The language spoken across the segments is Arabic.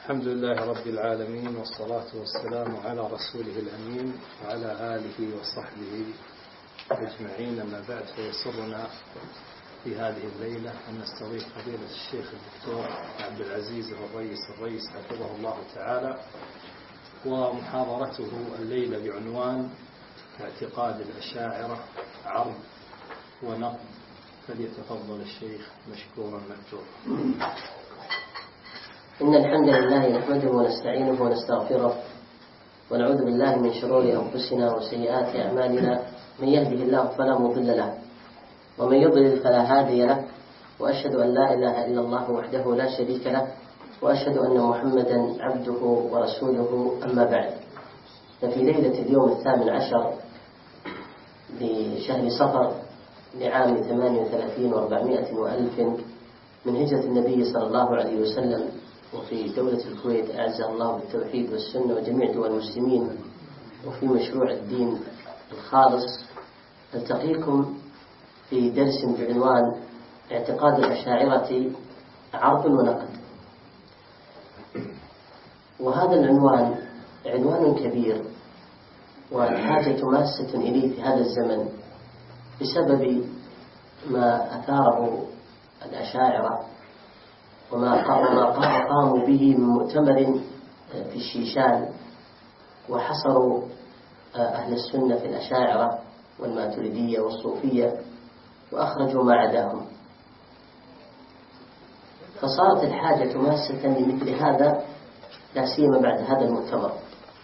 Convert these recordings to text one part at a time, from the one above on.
الحمد لله رب العالمين، والصلاة والسلام على رسوله الأمين وعلى آله وصحبه أجمعين. أما بعد، فيسرنا في هذه الليلة أن نستضيف فضيلة الشيخ الدكتور عبد العزيز الرئيس حفظه الله تعالى، ومحاضرته الليلة بعنوان اعتقاد الأشاعرة عرض ونقد. فليتفضل الشيخ مشكورا مأجورا. إن الحمد لله نحمده ونستعينه ونستغفره ونعوذ بالله من شرور أنفسنا وسيئات أعمالنا، من يهده الله فلا مضل له ومن يضلل فلا هادي له، وأشهد أن لا إله إلا الله وحده لا شريك له، وأشهد أن محمدا عبده ورسوله. أما بعد، ففي ليلة اليوم 18 لشهر صفر لعام 38 و400 وألف من هجرة النبي صلى الله عليه وسلم، وفي دولة الكويت أعزها الله بالتوحيد والسنة وجميع دول المسلمين، وفي مشروع الدين الخالص، ألتقيكم في درس بعنوان اعتقاد الأشاعرة عرض ونقد. وهذا العنوان عنوان كبير، والحاجة ماسة إليه في هذا الزمن بسبب ما أثاره الأشاعرة وما قاموا به من مؤتمر في الشيشان، وحصروا أهل السنة في الأشاعرة والماتريدية والصوفية وأخرجوا ما عداهم. فصارت الحاجة ماسة لمثل هذا، لا سيما بعد هذا المؤتمر.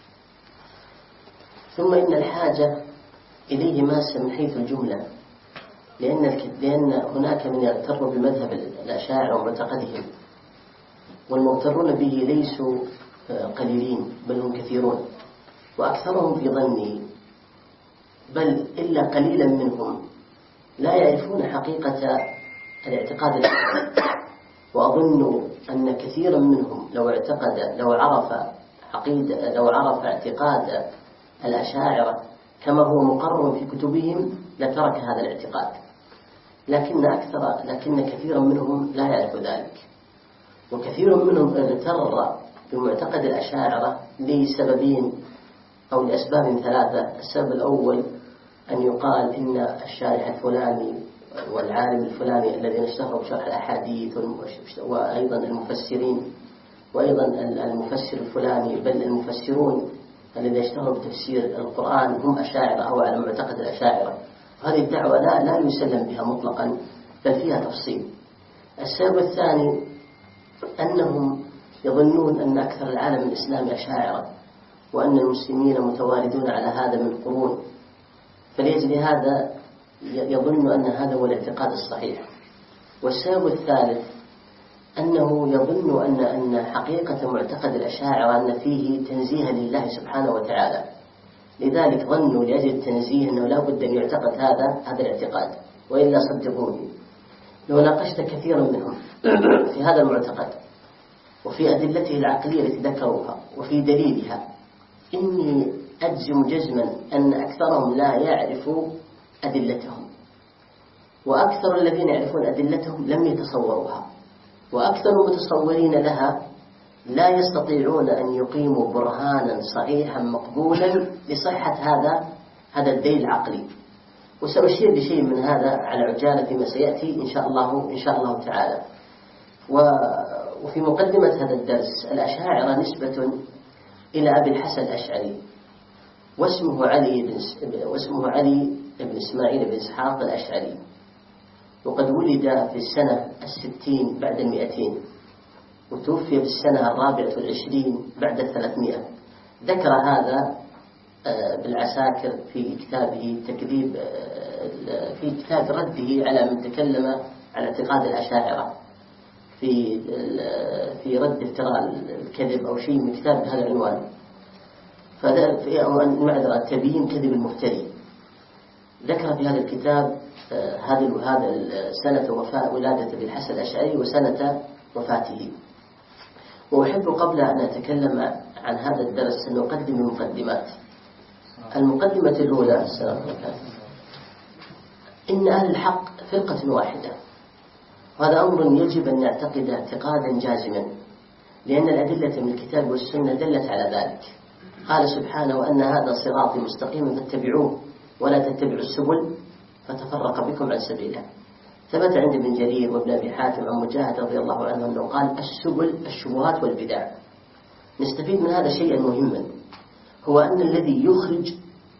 ثم إن الحاجة إليه ماسة من حيث الجملة، لأن هناك من يغتر بمذهب الأشاعرة ومعتقدهم، والمغترون به ليسوا قليلين بل هم كثيرون، وأكثرهم في ظني بل إلا قليلا منهم لا يعرفون حقيقة الاعتقاد الأشاعري. وأظن أن كثيرا منهم لو عرف اعتقاد الأشاعرة كما هو مقرر في كتبهم لترك هذا الاعتقاد، لكن كثيرا منهم لا يعرف ذلك. وكثير منهم اغتر بمعتقد الأشاعرة لسببين أو لأسباب ثلاثة. السبب الأول أن يقال إن الشارح الفلاني والعالم الفلاني الذين اشتهروا بشرح الأحاديث، وأيضا المفسرين، وأيضا المفسر الفلاني، بل المفسرون الذين اشتهروا بتفسير القرآن هم أشاعرة أو على معتقد الأشاعرة. هذه الدعوة لا يسلم بها مطلقا، بل فيها تفصيل. السبب الثاني أنهم يظنون أن أكثر العالم الإسلامي أشاعرة، وأن المسلمين متواردون على هذا من قرون، فلأجل هذا يظن أن هذا هو الاعتقاد الصحيح. والسبب الثالث أنه يظن أن حقيقة معتقد الأشاعرة أن فيه تنزيها لله سبحانه وتعالى، لذلك ظنوا لأجل التنزيه أنه لا بد أن يعتقد هذا الاعتقاد. وإلا صدقوني، لو ناقشت كثيرا منهم في هذا المعتقد وفي أدلته العقلية التي ذكروها وفي دليلها، إني أجزم جزما أن أكثرهم لا يعرفوا أدلتهم، وأكثر الذين يعرفون أدلتهم لم يتصوروها، وأكثر المتصورين لها لا يستطيعون أن يقيموا برهانا صحيحا مقبولا لصحة هذا الدليل العقلي. وسأشير بشيء من هذا على عجالة فيما سيأتي إن شاء الله تعالى. وفي مقدمة هذا الدرس، الأشاعرة نسبة إلى أبي الحسن الأشعري، واسمه علي بن إسماعيل بن إسحاق الأشعري، وقد ولد في السنة 60 بعد 200، وتوفي في السنة 24 بعد 300. ذكر هذا بالعساكر في كتابه في كتاب رده على من تكلم على اعتقاد الأشاعرة، في رد افتراء الكذب أو شيء من كتاب بهذا العنوان، معذرة تبيين كذب المفتري. ذكر في هذا الكتاب هذا سنة ولادة أبي الحسن الأشعري وسنة وفاته. وأحب قبل أن أتكلم عن هذا الدرس أن أقدم المقدمات. المقدمة الأولى: السلام عليكم. إن أهل الحق فرقة واحدة، وهذا أمر يجب أن نعتقد اعتقادا جازما، لأن الأدلة من الكتاب والسنة دلت على ذلك. قال سبحانه: وأن هذا صراطي مستقيما فاتبعوه ولا تتبعوا السبل فتفرق بكم عن سبيله. ثبت عند ابن جرير وابن أبي حاتم عن مجاهد رضي الله عنه أنه قال: السبل الشبهات والبدع. نستفيد من هذا شيئا مهما، هو أن الذي يخرج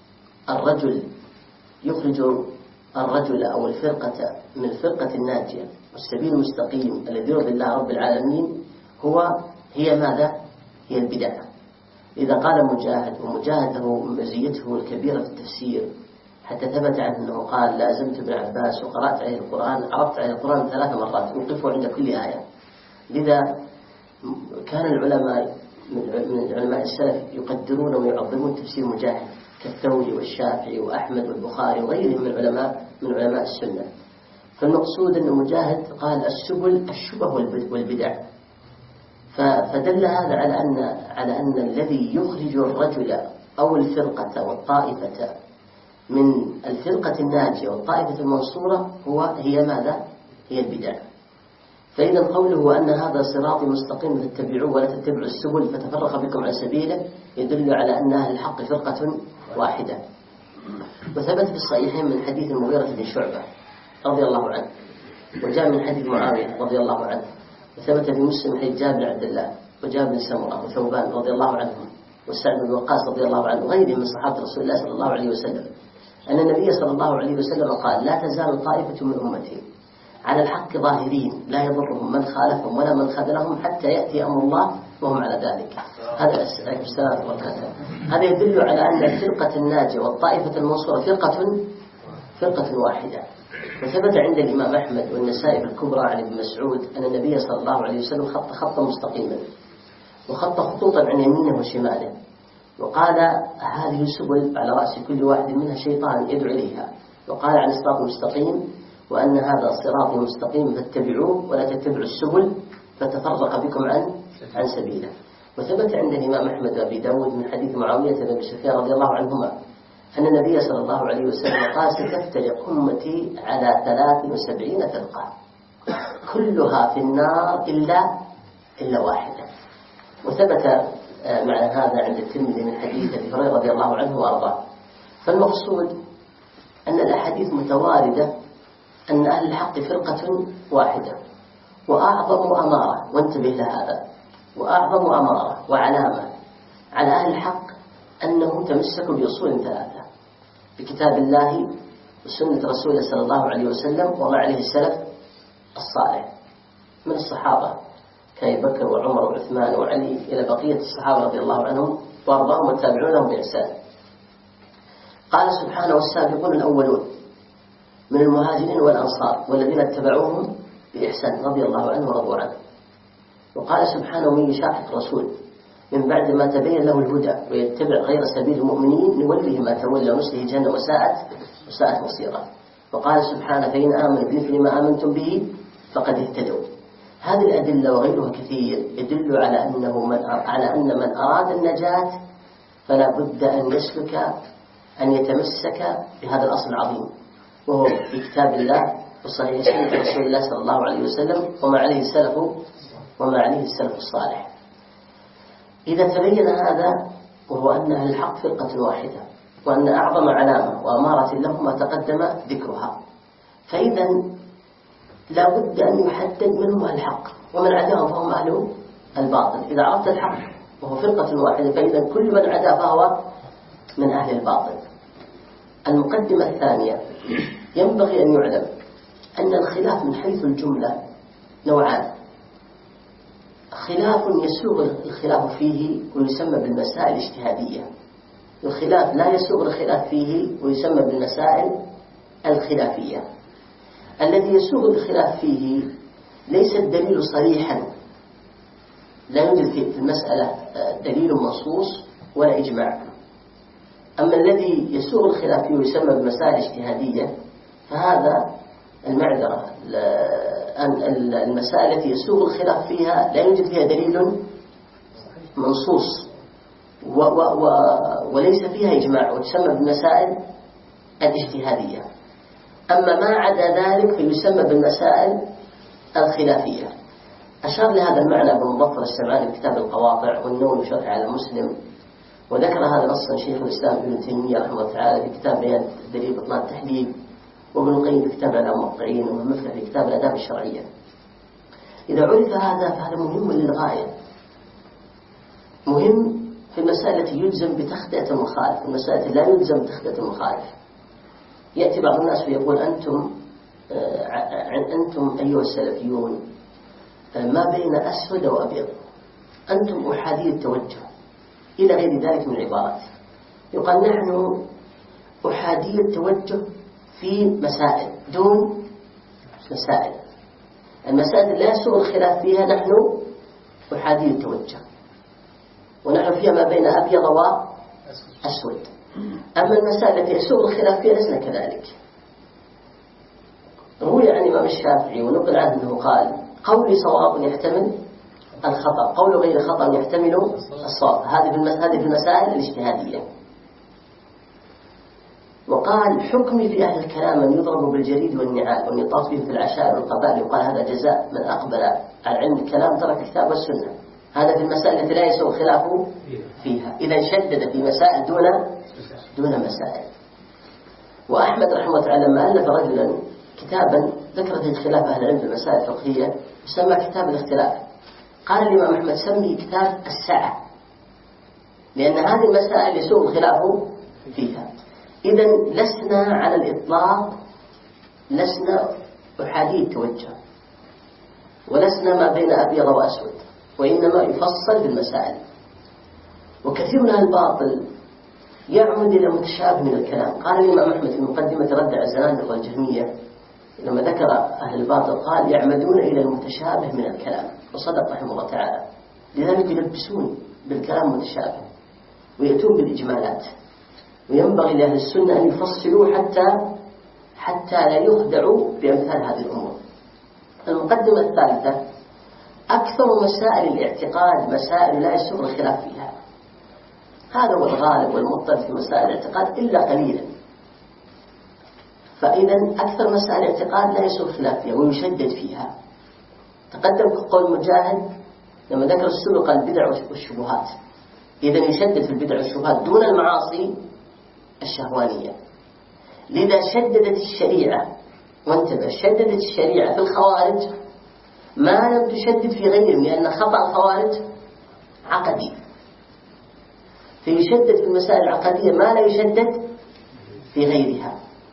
الرجل أو الفرقة من الفرقة الناجية والسبيل المستقيم الذي يرضي الله رب العالمين هي ماذا؟ هي البدع. إذا قال مجاهد، ومجاهد له مزيته الكبيرة في التفسير حتى ثبت عنه أنه قال: لازمت ابن عباس وقرأت عليه القرآن، عرضت عليه القرآن 3 مرات وقفوا عند كل آية. لذا كان العلماء من علماء السلف يقدرون ويعظمون تفسير مجاهد كالثوري والشافعي وأحمد والبخاري وغيرهم من علماء السنة. فالمقصود أن مجاهد قال: السبل الشبه والبدع. فدل هذا على أن الذي يخرج الرجل أو الفرقة والطائفة من الفرقة الناجية والطائفة المنصورة هي ماذا؟ هي البدع. فإذا قوله أن هذا صراطي مستقيم فاتبعوه ولا تتبعوا السبل فتفرق بكم عن سبيله يدل على أن أهل الحق فرقة واحدة. وثبت في الصحيحين من حديث المغيرة بن شعبة رضي الله عنه، وجاء من حديث معاوية رضي الله عنه، وثبت في مسلم حديث جابر بن عبد الله وجابر بن سمرة وثوبان رضي الله عنهم وسعد بن وقاص رضي الله عنه وغيرهم من صحابة رسول الله صلى الله عليه وسلم أن النبي صلى الله عليه وسلم قال: لا تزال طائفة من أمتي على الحق ظاهرين لا يضرهم من خالفهم ولا من خذلهم حتى يأتي أمر الله وهم على ذلك. هذا يدل على أن الفرقة الناجية والطائفة المنصورة فرقة واحدة. وثبت عند الإمام أحمد والنسائي في الكبرى عن ابن مسعود أن النبي صلى الله عليه وسلم خط خطا مستقيما وخط خطوطا عن يمينه وشماله، وقال: هذه السبل على رأس كل واحد منها شيطان يدعو إليها، وقال عن الصراط المستقيم: وأن هذا صراطي مستقيم فاتبعوه ولا تتبعوا السبل فتفرق بكم عن سبيله. وثبت عند الإمام أحمد وأبي داود من حديث معاوية بن أبي سفيان رضي الله عنهما أن النبي صلى الله عليه وسلم قال: ستفترق أمتي على 73 فرقة كلها في النار إلا واحدة. وثبت معنى هذا عند الترمذي من حديث أبي هريرة رضي الله عنه وأرضاه. فالمقصود أن الأحاديث متواردة أن أهل الحق فرقة واحدة، وأعظم أمارة، وانتبه لهذا، وأعظم أمارة وعلامة على أهل الحق أنه تمسك بأصول 3: بكتاب الله وسنة رسوله صلى الله عليه وسلم وما عليه السلف الصالح من الصحابة كأبي بكر وعمر وعثمان وعلي إلى بقية الصحابة رضي الله عنهم وأرضاهم وتابعونهم بإحسان. قال سبحانه: والسابقون الأولون من المهاجرين والأنصار والذين اتبعوهم بإحسان رضي الله عنه ورضوا عنه. وقال سبحانه: من يشاقق الرسول من بعد ما تبين له الهدى ويتبع غير سبيل المؤمنين نوله ما تولى ونصله جهنم وساءت مصيرا. وقال سبحانه: فإن آمنوا بمثل ما آمنتم به فقد اهتدوا. هذه الأدلة وغيرها كثير يدل على أن من أراد النجاة فلا بد أن يتمسك بهذا الأصل العظيم، وهو بكتاب الله وصحيح سنة رسول الله صلى الله عليه وسلم وما عليه السلف الصالح. إذا تبين هذا، وهو أن أهل الحق فرقة واحدة، وأن أعظم علامة وأمارة له ما تقدم ذكرها، فإذا لا بد أن يحدد من هم أهل الحق ومن عداهم فهم أهل الباطل. إذا عرفت الحق وهو فرقة واحدة فإذا كل من عدا فهو من أهل الباطل. المقدمة الثانية: ينبغي أن يعلم أن الخلاف من حيث الجملة نوعان: خلاف يسوغ الخلاف فيه ويسمى بالمسائل الاجتهادية، والخلاف لا يسوغ الخلاف فيه ويسمى بالمسائل الخلافية. الذي يسوغ الخلاف فيه ليس الدليل صريحا، لا يوجد في المسألة دليل منصوص ولا إجماع. أما الذي يسوغ الخلاف فيه ويسمى بالمسائل الاجتهادية فهذا المعذرة، المسائل التي يسوغ الخلاف فيها لا يوجد فيها دليل منصوص وليس فيها إجماع وتسمى بالمسائل الاجتهادية. أما ما عدا ذلك فيسمى بالمسائل الخلافية. أشار لهذا المعنى ابن مظفر السمعاني في كتاب القواطع والنووي شرح على مسلم، وذكر هذا نصا شيخ الإسلام ابن تيمية رحمه الله تعالى في كتاب بيان دليل بطلان التحليل، وابن القيم في كتاب إعلام الموقعين، والمفلح في كتاب الآداب الشرعية. إذا عرف هذا فهذا مهم للغاية، مهم في المسائل التي يلزم بتخطئة المخالف، المسائل التي لا يلزم بتخطئة المخالف. يأتي بعض الناس ويقول أنتم أيها السلفيون ما بين أسود وأبيض، أنتم أحادي التوجه، إلى غير ذلك من العبارات. يقال نحن أحادي التوجه في مسائل دون مسائل، المسائل لا يسوغ الخلاف فيها نحن أحادي التوجه، ونحن فيها ما بين أبيض وأسود. أما المسائل التي يسوغ الخلاف فيها لسنا كذلك. روي عن الإمام الشافعي ونقل عنه أنه قال: قولي صواب يحتمل الخطأ، قول غير خطأ يحتمل الصواب. هذه في المسائل الاجتهادية. وقال: حكمي في أهل الكلام أن يضرب بالجريد والنعال وأن يطاف بهم في العشائر والقبائل، وقال هذا جزاء من أقبل على علم الكلام ترك الكتاب والسنة. هذا في المسائل التي لا يسوغ خلافه فيها. إذا شدد في مسائل دون مسائل. وأحمد رحمه الله تعالى لما ألف رجلا كتابا ذكر فيه خلاف أهل العلم في المسائل الفقهية يسمى كتاب الاختلاف، قال الإمام أحمد: سمي كتاب السعة، لأن هذه المسائل يسوغ خلافه فيها. إذا لسنا على الإطلاق، لسنا أحادي التوجه، ولسنا ما بين أبيض وأسود، وإنما يفصل في المسائل. وكثير من الباطل يعمد إلى متشابه من الكلام. قال الإمام أحمد في مقدمة رد على الزنادقة والجهمية لما ذكر أهل الباطل قال: يعمدون إلى المتشابه من الكلام، وصدق رحمه الله تعالى. لذلك يلبسون بالكلام متشابه ويأتون بالإجمالات، وينبغي لأهل السنة أن يفصلوا حتى لا يخدعوا بأمثال هذه الأمور. المقدمة الثالثة: أكثر مسائل الاعتقاد مسائل لا يسوغ الخلاف فيها. هذا هو الغالب والمضطرد في مسائل الاعتقاد إلا قليلا. فإذا أكثر مسائل الاعتقاد لا يسوغ الخلاف فيها ويشدد فيها. تقدم قول مجاهد لما ذكر السلوك البدع والشبهات، إذا يشدد في البدع والشبهات دون المعاصي الشهوانية. لذا شددت الشريعة، وانتبه، شددت الشريعة في الخوارج ما لم تشدد في غيرهم، لأن خطأ الخوارج عقدي، فيشدد في المسائل العقدية ما لا يشدد في غيرها.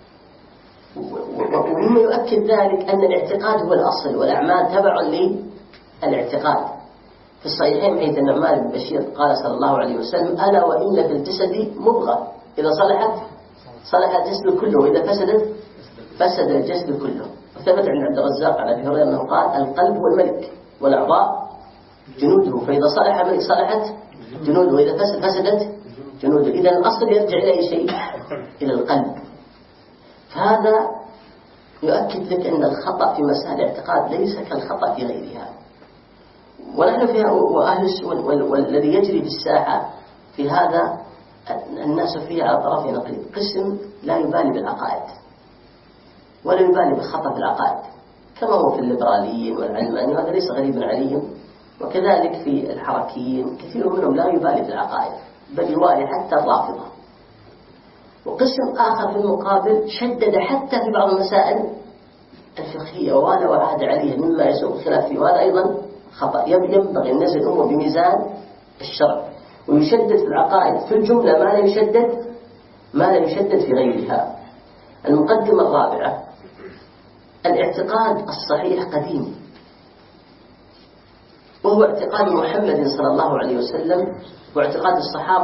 ومما يؤكد ذلك أن الاعتقاد هو الأصل والأعمال تبع للاعتقاد. في الصحيحين حيث النعمان بن بشير قال صلى الله عليه وسلم: ألا وإن في الجسد مضغة إذا صلحت صلح الجسد كله، وإذا فسدت فسد الجسد كله. وثبت عند عبد الرزاق عن أبي هريرة أنه قال: القلب هو الملك والأعضاء جنوده، فإذا صلح الملك صلحت جنوده، وإذا فسدت جنوده. إذا الأصل يرجع إلى أي شيء؟ إلى القلب. فهذا يؤكد لك أن الخطأ في مسائل الاعتقاد ليس كالخطأ في غيرها. ونحن فيها وأهل السنة والذي يجري في الساحة في هذا الناس فيه على طرفين نقيض. قسم لا يبالي بالعقائد ولا يبالي بخطأ في العقائد، كما هو في الليبراليين والعلمانيين، وهذا ليس غريبا عليهم. وكذلك في الحركيين كثير منهم لا يبالي بالعقائد، بل يوالي حتى الرافضة. وقسم آخر في المقابل شدد حتى في بعض المسائل الفقهية ووالى وعاد عليها مما يسوغ الخلاف فيه، وهذا أيضا خطأ. ينبغي أن نزل الأمور بميزان الشرع، ويشدد في العقائد في الجملة ما لا يشدد في غيرها. المقدمة الرابعة: الاعتقاد الصحيح قديم، وهو اعتقاد محمد صلى الله عليه وسلم واعتقاد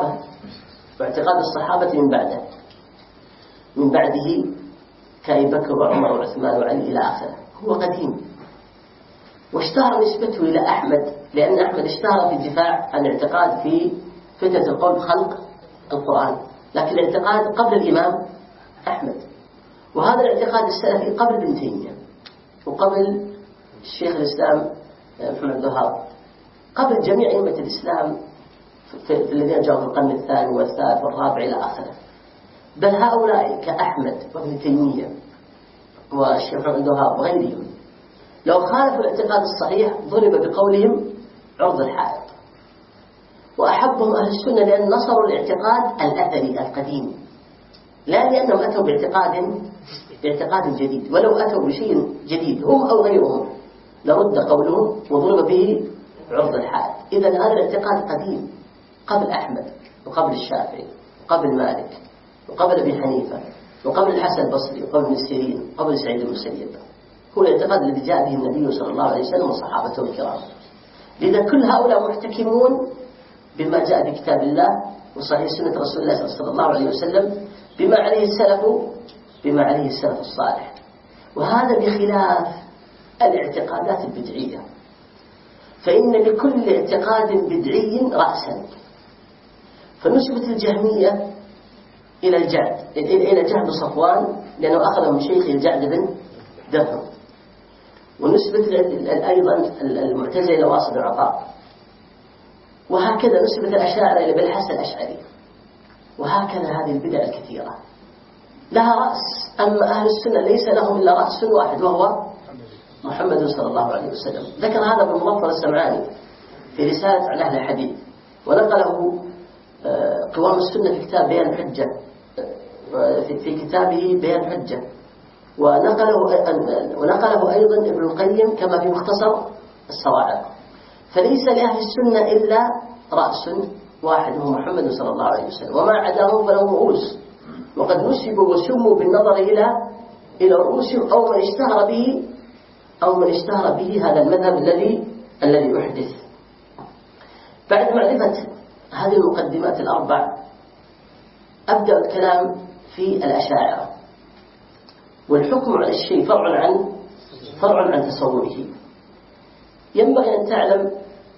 الصحابة من بعده كأبي بكر وعمر وعثمان وعلي إلى آخره. هو قديم، واشتهر نسبته إلى أحمد، لأن أحمد اشتهر في الدفاع عن الاعتقاد في فتنة القول بخلق القرآن، لكن الاعتقاد قبل الإمام أحمد. وهذا الاعتقاد السلفي قبل ابن تيمية وقبل الشيخ الإسلام محمد بن وهاب، قبل جميع أئمة الإسلام في الذين جاءوا في القرن الثاني والثالث والرابع إلى آخره. بل هؤلاء كأحمد وابن تيمية والشيخ محمد بن وهاب وغيرهم لو خالفوا الاعتقاد الصحيح ضرب بقولهم عرض الحائط. وأحبهم أهل السنة لأن نصروا الاعتقاد الأثري القديم، لا لأنهم أتوا باعتقاد جديد. ولو أتوا بشيء جديد هم أو غيرهم لرد قولهم وضرب به عرض الحائط. إذا هذا الاعتقاد قديم، قبل أحمد وقبل الشافعي وقبل مالك وقبل أبي حنيفة وقبل الحسن البصري وقبل ابن سيرين وقبل سعيد المسيب. هو الاعتقاد الذي جاء به النبي صلى الله عليه وسلم وصحابته الكرام. لذا كل هؤلاء محتكمون بما جاء في كتاب الله وصحيح سنة رسول الله صلى الله عليه وسلم، بما عليه السلف الصالح. وهذا بخلاف الاعتقادات البدعية، فإن لكل اعتقاد بدعي رأسا. فنسبة الجهمية إلى جهل صفوان لأنه أخذ من شيخه الجعد بن درهم، ونسبة أيضا المعتزلة إلى واصل العطاء، وهكذا نسبة الأشاعرة إلى بالحسن الأشعري، وهكذا هذه البدع الكثيرة لها رأس. أما أهل السنة ليس لهم إلا رأس واحد وهو محمد صلى الله عليه وسلم. ذكر هذا ابن مظفر السمعاني في رسالة عن أهل الحديث، ونقله قوام السنة في كتاب بيان الحجة، في كتابه بيان الحجة، ونقله أيضا ابن القيم كما في مختصر الصواعق. فليس لأهل السنة إلا رأس واحد وهو محمد صلى الله عليه وسلم، وما عداهم فلهم رؤوس، وقد نسبوا وسموا بالنظر إلى رؤوسهم أو من اشتهر به هذا المذهب الذي أحدث. بعد معرفة هذه المقدمات الأربع أبدأ الكلام في الأشاعرة. والحكم على الشيء فرع عن تصوره. ينبغي أن تعلم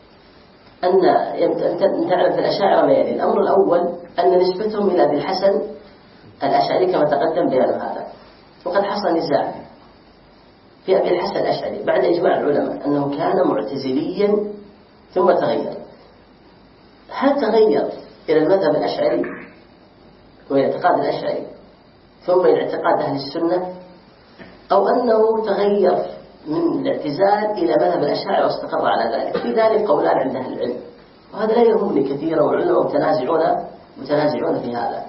في الأشاعرة ما يلي. الأمر الأول أن نسبتهم إلى أبي الحسن الأشعري كما تقدم بيان هذا، وقد حصل نزاع في أبي الحسن الأشعري بعد إجماع العلماء أنه كان معتزليا ثم تغير. هل تغير إلى المذهب الأشعري وإلى اعتقاد الأشعري ثم إلى اعتقاد أهل السنة، أو أنه تغير من الاعتزال إلى مذهب الأشاعرة واستقر على ذلك؟ في ذلك قولان عند أهل العلم، وهذا لا يهمني كثيرا، والعلماء متنازعون في هذا،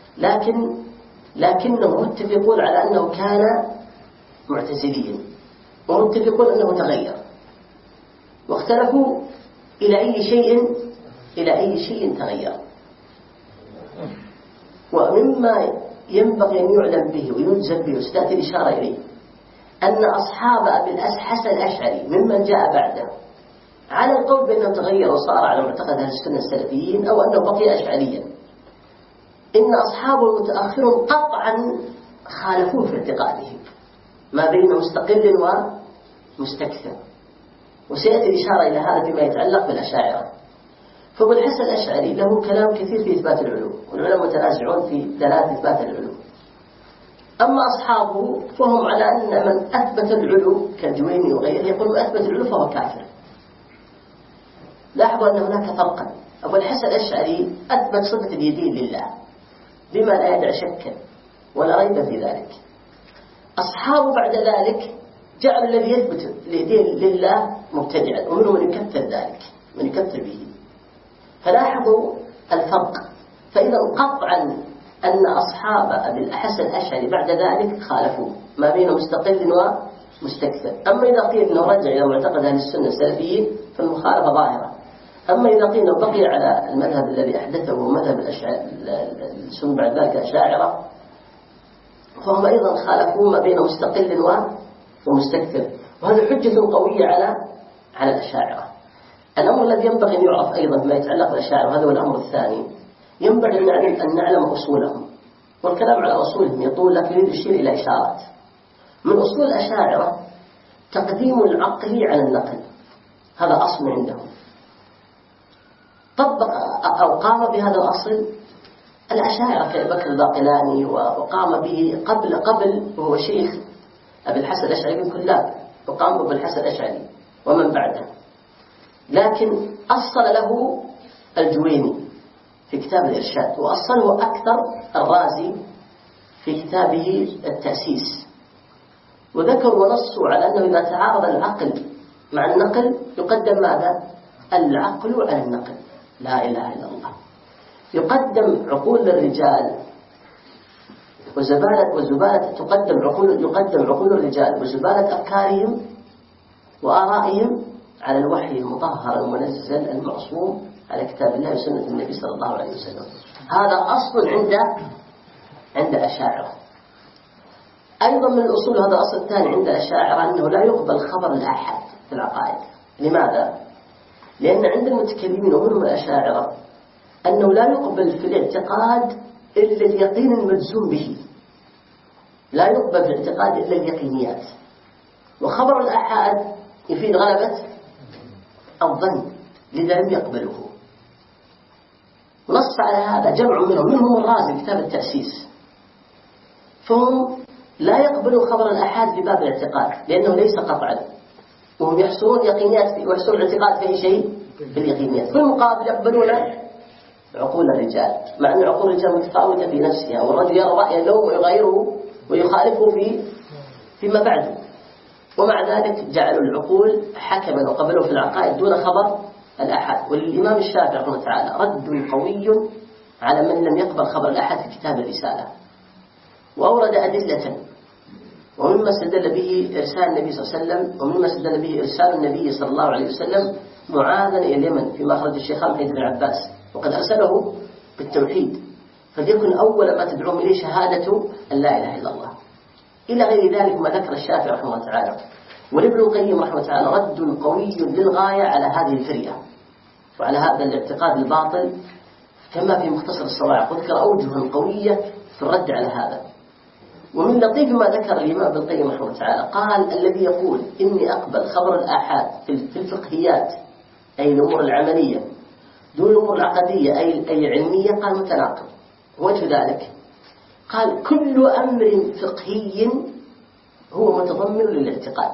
لكنهم متفقون على أنه كان معتزليا، ومتفقون أنه تغير، واختلفوا إلى أي شيء تغير. ومما ينبغي أن يعلم به وينزل به وستأتي الإشارة إليه أن أصحاب أبي الحسن الأشعري ممن جاء بعده على القول بأنه تغير وصار على معتقد أهل السنة السلفيين أو أنه بقي أشعريا، إن أصحابه المتأخرون قطعا خالفوه في اعتقادهم ما بين مستقل ومستكثر، وسيأتي الإشارة إلى هذا فيما يتعلق بالأشاعرة. فأبو الحسن الأشعري له كلام كثير في إثبات العلو، والعلماء متنازعون في دلالة إثبات العلو. أما أصحابه فهم على أن من أثبت العلو كالجويني وغيره يقول أثبت العلو فهو كافر. لاحظوا أن هناك فرقا. أبو الحسن الأشعري أثبت صفة اليدين لله بما لا يدع شكا ولا ريب في ذلك. أصحابه بعد ذلك جعل الذي يثبت اليدين لله مبتدعا، ومنهم من يكثر ذلك، من يكثر به. فلاحظوا الفرق. فإذا قطعا أن أصحاب أبي الحسن الأشعري بعد ذلك خالفوه ما بين مستقل ومستكثر. أما إذا قيل أنه رجع إلى معتقد أهل السنة السلفيين فالمخالفة ظاهرة. أما إذا قيل أنه بقي على المذهب الذي أحدثه ومذهب السنة بعد ذلك الأشاعرة فهم أيضا خالفوا ما بين مستقل ومستكثر، وهذا حجة قوية على الأشاعرة. الأمر الذي ينبغي أن يعرف أيضا ما يتعلق بالأشاعرة، وهذا هو الأمر الثاني، ينبغي أن نعلم أصولهم. والكلام على أصولهم يطول، لكن يريد الشير إلى إشارات. من أصول الأشاعرة تقديم العقل على النقل، هذا أصل عندهم. طبق أو قام بهذا الأصل الأشاعرة كأبي بكر الباقلاني، وقام به قبل وهو شيخ أبي الحسن الأشعري بن كلاب، وقام بأبي الحسن الأشعري ومن بعده. لكن أصل له الجويني في كتاب الإرشاد، وأصله أكثر الرازي في كتابه التأسيس، وذكروا ونصوا على أنه إذا تعارض العقل مع النقل يقدم ماذا؟ العقل على النقل. لا إله إلا الله. يقدم عقول الرجال وزبالة يقدم عقول الرجال وزبالة أفكارهم وآرائهم على الوحي المطهر المنزل المعصوم على كتاب الله وسنة النبي صلى الله عليه وسلم. هذا أصل عند الأشاعرة. أيضا من الأصول، هذا الأصل الثاني عند الأشاعرة، أنه لا يقبل خبر الآحاد في العقائد. لماذا؟ لأن عند المتكلمين ومنهم الأشاعرة أنه لا يقبل في الاعتقاد إلا اليقين المجزوم به، لا يقبل في الاعتقاد إلا اليقينيات. وخبر الآحاد يفيد غلبة الظن، لذا لم يقبله. ونص على هذا جمع منهم الرازي كتاب التأسيس، فهم لا يقبلوا خبر الآحاد في باب الاعتقاد لأنه ليس قطعا، وهم يحصرون يقينيات ويحصرون الاعتقاد في أي شيء في اليقينيات. في المقابل يقبلون عقول الرجال، مع أن عقول الرجال متفاوتة في نفسها، والرجل يرى رأي له ويغيره ويخالفه فيما بعده، ومع ذلك جعلوا العقول حكما وقبلوا في العقائد دون خبر الآحاد. وللإمام الشافعي رحمه الله تعالى رد قوي على من لم يقبل خبر الآحاد في كتاب الرسالة، وأورد أدلة، ومما استدل به إرسال النبي صلى الله عليه وسلم، ومما استدل به إرسال النبي صلى الله عليه وسلم معاذا إلى اليمن فيما أخرج الشيخان حديث ابن عباس، وقد أرسله بالتوحيد، فليكن أول ما تدعوهم إليه شهادة أن لا إله إلا الله، إلى غير ذلك ما ذكر الشافعي رحمه الله تعالى. ولابن القيم رحمه الله تعالى رد قوي للغاية على هذه الفرية وعلى هذا الاعتقاد الباطل، كما في مختصر الصواعق، وذكر أوجه قوية في الرد على هذا. ومن لطيف ما ذكر الإمام ابن القيم رحمه الله تعالى قال: الذي يقول إني أقبل خبر الآحاد في الفقهيات أي الأمور العملية دون الأمور العقدية أي علمية، قال متناقض. وجه ذلك قال: كل أمر فقهي هو متضمن للاعتقاد.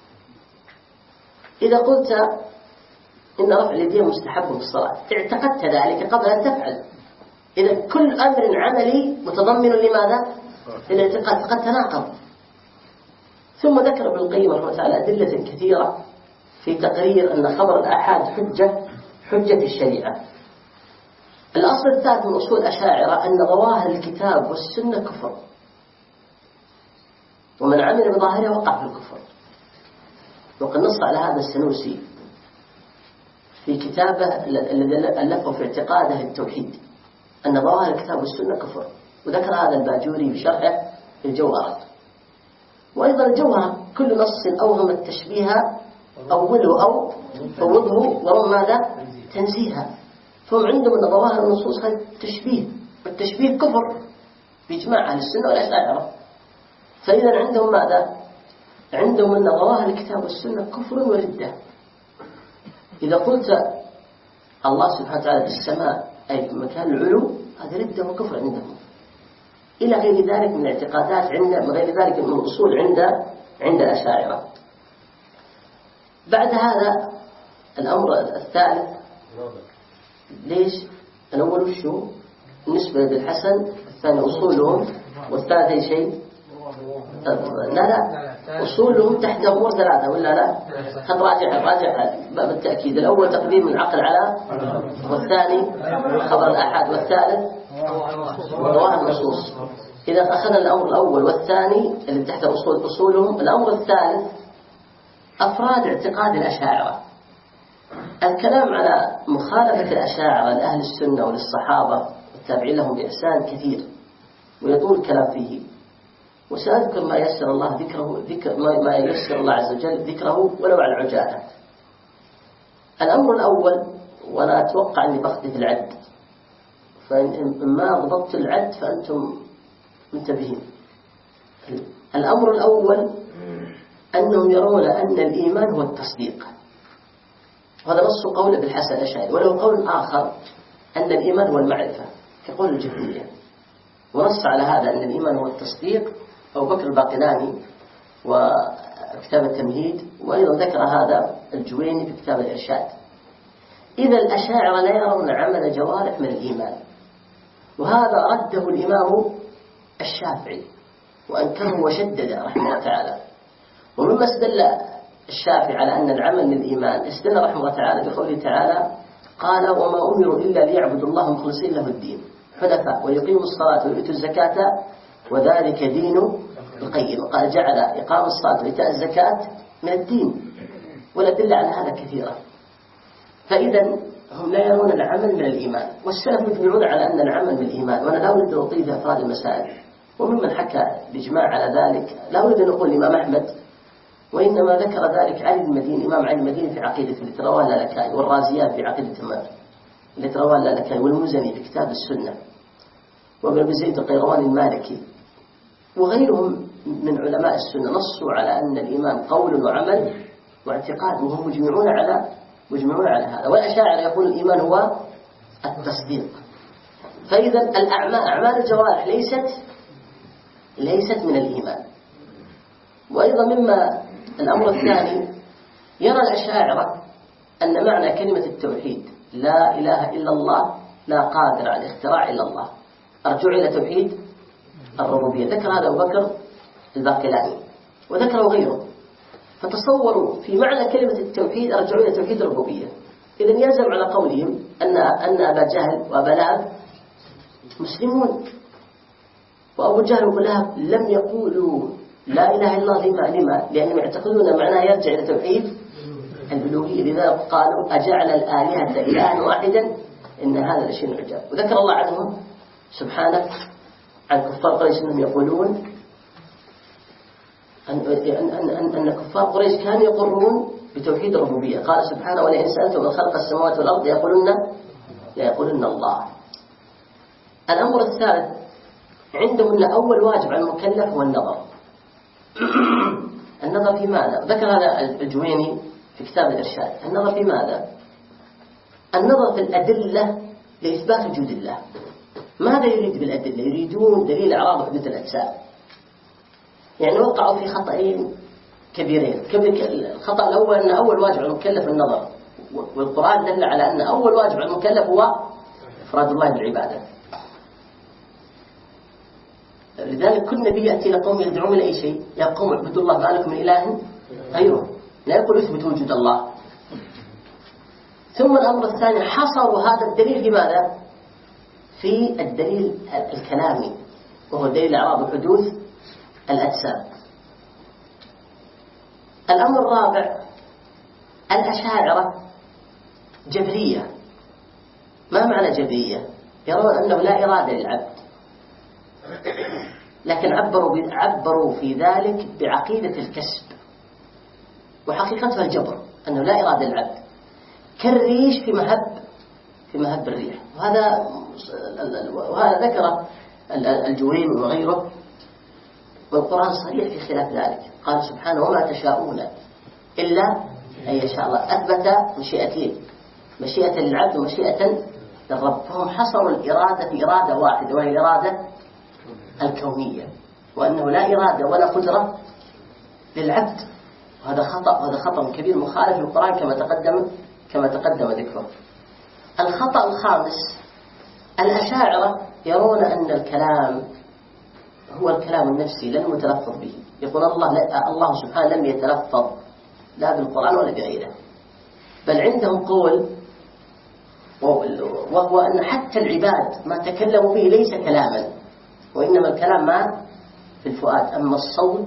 إذا قلت إن رفع اليدين مستحب في الصلاة، اعتقدت ذلك قبل أن تفعل. إذا كل أمر عملي متضمن لماذا؟ للاعتقاد، فقد تناقض. ثم ذكر ابن القيم رحمه الله تعالى أدلة كثيرة في تقرير أن خبر الآحاد حجة الشريعة. الأصل الثالث من أصول الأشاعرة أن ظواهر الكتاب والسنة كفر، ومن عمل بظاهره وقع في الكفر. وقد نص على هذا السنوسي في كتابه الذي ألفه في اعتقاده التوحيد، أن ظواهر الكتاب والسنة كفر، وذكر هذا الباجوري بشرحه في الجوهرات. وأيضا الجوهر كل نص أوهم التشبيه أوله أو فوضه ورم ماذا؟ تنزيها. فهم عندهم أن ظواهر النصوص هذا تشبيه، والتشبيه كفر بإجماع أهل السنة والأشاعرة. فإذا عندهم ماذا؟ عندهم أن ظواهر الكتاب والسنة كفر وردة. إذا قلت الله سبحانه وتعالى في السماء أي في مكان العلو، هذا ردة وكفر عندهم، إلى غير ذلك من الاعتقادات من غير ذلك من الأصول عند الأشاعرة. بعد هذا الأمر الثالث، ليش؟ الأول وشو؟ بالنسبة للحسن، الثاني أصولهم، والثالث شيء؟ لا أصولهم تحت أمور ثلاثة ولا لا؟ خد راجع بالتأكيد. الأول تقديم العقل على، والثاني خبر الآحاد، والثالث ظواهر النصوص. إذا أخذنا الأمر الأول والثاني اللي تحت أصولهم، الأمر الثالث أفراد اعتقاد الأشاعرة. الكلام على مخالفة الأشاعرة لأهل السنة وللصحابة والتابعين لهم بإحسان كثير، ويطول الكلام فيه، وسأذكر ما يسر الله ما يسر الله عز وجل ذكره ولو على العجالة. الأمر الأول، وأنا أتوقع أني بخطف العد، فإن ما ضبطت العد فأنتم منتبهين. الأمر الأول أنهم يرون أن الإيمان هو التصديق، وهذا نص قول ابن الحسن الأشعري. وله قول آخر أن الإيمان هو المعرفة كقول الجهمية، ونص على هذا أن الإيمان هو التصديق أبو بكر الباقلاني وكتاب التمهيد، وأيضا ذكر هذا الجويني في كتاب الإرشاد. إذا الأشاعرة لا يرون عمل جوارح من الإيمان، وهذا رده الإمام الشافعي وأنكره وشدد رحمه الله تعالى، استدل الشافعي على أن العمل من الإيمان استدل رحمه الله تعالى بقوله تعالى قال وما أمروا إلا ليعبدوا الله مخلصين له الدين حنفاء ويقيموا الصلاة ويؤتوا الزكاة وذلك دين القيم. قال جعل إقام الصلاة وإيتاء الزكاة من الدين، والأدلة على هذا كثيرة. فإذا هم لا يرون العمل من الإيمان، والسلف يجمعون على أن العمل من الإيمان. وأنا لا أريد أن أطيل أفراد المسائل، وممن حكى الإجماع على ذلك لا أريد أن أقول الإمام أحمد، وإنما ذكر ذلك علي المديني، إمام علي المديني في عقيدة اللي ترواه اللالكائي، والرازيان في عقيدة اللي ترواه اللالكائي، والمزني في كتاب السنة، وابن أبي زيد القيرواني المالكي وغيرهم من علماء السنة نصوا على أن الإيمان قول وعمل واعتقاد، وهم مجمعون على هذا. والأشاعرة يقول الإيمان هو التصديق. فإذا أعمال الجوارح ليست من الإيمان. وأيضا مما الأمر الثاني يرى الأشاعرة أن معنى كلمة التوحيد لا إله إلا الله لا قادر على الاختراع إلا الله، أرجع إلى توحيد الربوبية. ذكر هذا أبو بكر الباقلاني وذكره غيره. فتصوروا في معنى كلمة التوحيد أرجعوا إلى توحيد الربوبية. إذن يلزم على قولهم أن أبا جهل وأبا لهب مسلمون، وأبو جهل وأبو لهب لم يقولوا لا إله إلا الله. لما؟ لأنهم يعتقدون معناها يرجع إلى توحيد الألوهية. لذلك قالوا أجعل الآلهة إلها واحدا إن هذا لشيء عجاب. وذكر الله عنهم سبحانه عن كفار قريش أنهم يقولون أن كفار قريش كانوا يقرون بتوحيد الربوبية. قال سبحانه ولئن سألتم من خلق السماوات والأرض يقولون الله. الأمر الثالث عندهم أن أول واجب على المكلف هو النظر. النظر في ماذا؟ ذكر هذا الجويني في كتاب الإرشاد. النظر في ماذا؟ النظر في الأدلة لإثبات وجود الله. ماذا يريد بالأدلة؟ يريدون دليل إعراض حدوث الأجسام. يعني وقعوا في خطأين كبيرين. الخطأ الأول أن أول واجب على المكلف النظر، والقرآن دل على أن أول واجب على المكلف هو إفراد الله بالعبادة. لذلك كل نبي يأتي لقوم يدعون إلى أي شيء، يا قوم اعبدوا الله ما لكم من إله غيره، لا يقول اثبت وجود الله. ثم الأمر الثاني حصروا هذا الدليل في ماذا؟ في الدليل الكلامي، وهو دليل إعراض حدوث الأجسام. الأمر الرابع الأشاعرة جبرية. ما معنى جبرية؟ يرون أنه لا إرادة للعبد، لكن عبروا في ذلك بعقيدة الكسب، وحقيقتها الجبر، أنه لا إرادة للعبد كالريش في مهب الريح. وهذا ذكر الجويني وغيره، والقرآن صريح في خلاف ذلك. قال سبحانه وما تشاءون إلا أن يشاء الله. أثبت مشيئتين، مشيئة للعبد ومشيئة للرب، فهم حصروا الإرادة في إرادة واحدة وهي الإرادة الكونية، وأنه لا إرادة ولا قدرة للعبد. وهذا خطأ كبير مخالف للقرآن كما تقدم ذكره. الخطأ الخامس الأشاعرة يرون أن الكلام هو الكلام النفسي لا المتلفظ به. يقول الله سبحانه لم يتلفظ لا بالقرآن ولا بغيره، بل عندهم قول وهو أن حتى العباد ما تكلموا به ليس كلاما، وإنما الكلام ما في الفؤاد. أما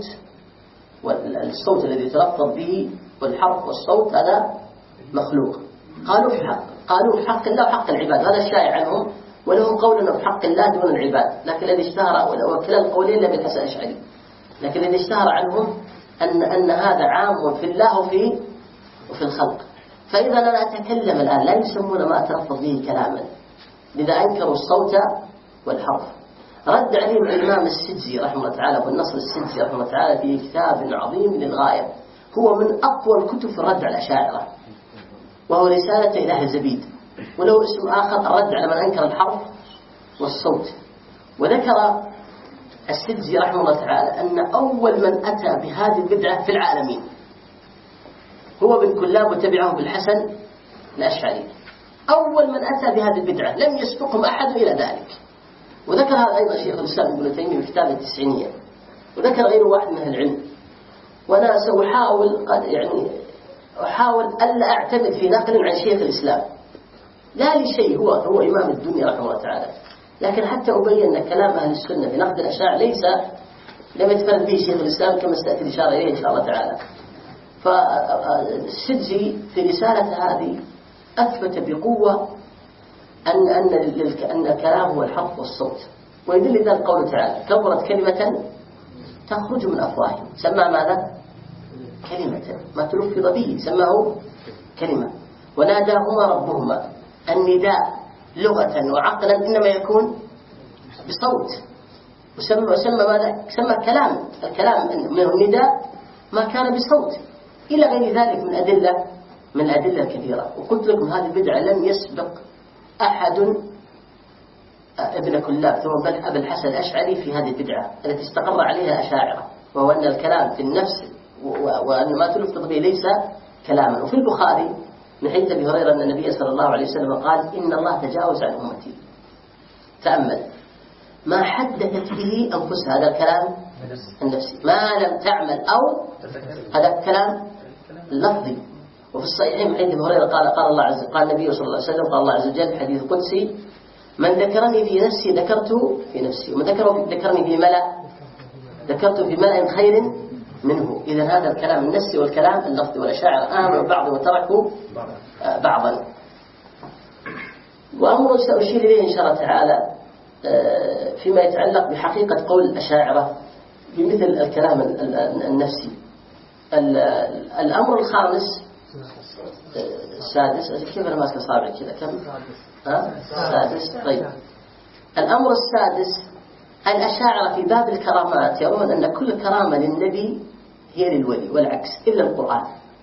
الصوت الذي يتلفظ به والحرف والصوت هذا مخلوق. قالوا في حق الله وحق العباد، هذا الشائع عنهم، ولهم قول أنه في حق الله دون العباد. لكن الذي اشتهر وكلا القولين لابن الحسن الأشعري، لكن الذي اشتهر عنهم أن هذا عام في الله وفي الخلق. فإذا لا أتكلم الآن لا يسمون ما أتلفظ به كلاما، لذا أنكروا الصوت والحرف. رد عليهم الإمام السجزي رحمه الله تعالى، والنصر السجزي رحمه الله تعالى في كتاب عظيم للغاية، هو من أقوى الكتب في الرد على الأشاعرة، وهو رسالة إلى أهل زبيد، وله اسم آخر الرد على من أنكر الحرف والصوت. وذكر السجزي رحمه الله تعالى أن أول من أتى بهذه البدعة في العالمين هو بن كلاب وتبعه بالحسن الأشعري. أول من أتى بهذه البدعة لم يسبقهم أحد إلى ذلك. وذكر هذا أيضا شيخ الإسلام ابن تيمية في كتابه التسعينية، وذكر غير واحد من أهل العلم. وأنا سأحاول أحاول ألا أعتمد في نقل عن شيخ الإسلام، لا لشيء، هو إمام الدنيا رحمه الله تعالى، لكن حتى أبين أن كلام أهل السنة في نقد الأشاعرة لم يتفرد به شيخ الإسلام كما ستأتي الإشارة إليه إن شاء الله تعالى. فالسدسي في رسالة هذه أثبت بقوة أن الكلام هو الحرف والصوت، ويدل ذلك قوله تعالى: كبرت كلمة تخرج من أفواههم، سمى ماذا؟ كلمة، ما تلفظ به سماه كلمة. وناداهما ربهما، النداء لغة وعقلا إنما يكون بصوت، وسمى ماذا؟ سمى الكلام من النداء ما كان بصوت، إلى غير ذلك من الأدلة الكثيرة. وقلت لكم هذه البدعة لم يسبق أحد ابن كلاب ثم أبا الحسن الأشعري في هذه البدعة التي استقر عليها الأشاعرة، وهو أن الكلام في النفس وأن ما تلفظ به ليس كلاما. وفي البخاري من حديث أبي هريرة أن النبي صلى الله عليه وسلم قال: إن الله تجاوز عن أمتي. تأمل ما حدثت به أنفسها، هذا الكلام النفسي، ما لم تعمل أو هذا الكلام اللفظي. وفي الصحيحين من حديث أبي هريرة قال النبي صلى الله عليه وسلم: قال الله عز وجل حديث قدسي: من ذكرني في نفسي ذكرته في نفسي، ومن ذكرني في ملأ ذكرته في ملأ خير منه. إذا هذا الكلام النفسي والكلام اللفظي. والأشاعرة آمنوا بعض وتركوا بعضا. وأمر سأشير إليه إن شاء الله تعالى فيما يتعلق بحقيقة قول الأشاعرة بمثل الكلام النفسي. الأمر الخامس السادس، كيف أنا ماسك أصابعي كذا؟ كم؟ السادس. طيب، الأمر السادس: الأشاعرة في باب الكرامات يرون أن كل كرامة للنبي هي للولي والعكس إلا القرآن.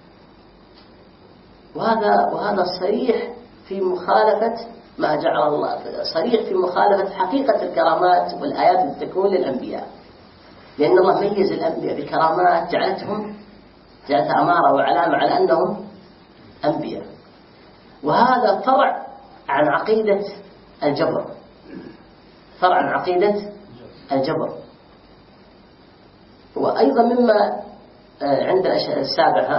وهذا صريح في مخالفة ما جعل الله، صريح في مخالفة حقيقة الكرامات والآيات التي تكون للأنبياء، لأن الله ميز الأنبياء بكرامات جعلتها أمارة وعلامة على أنهم أنبياء. وهذا فرع عن عقيدة الجبر، فرع عن عقيدة الجبر. وأيضا مما عند السابع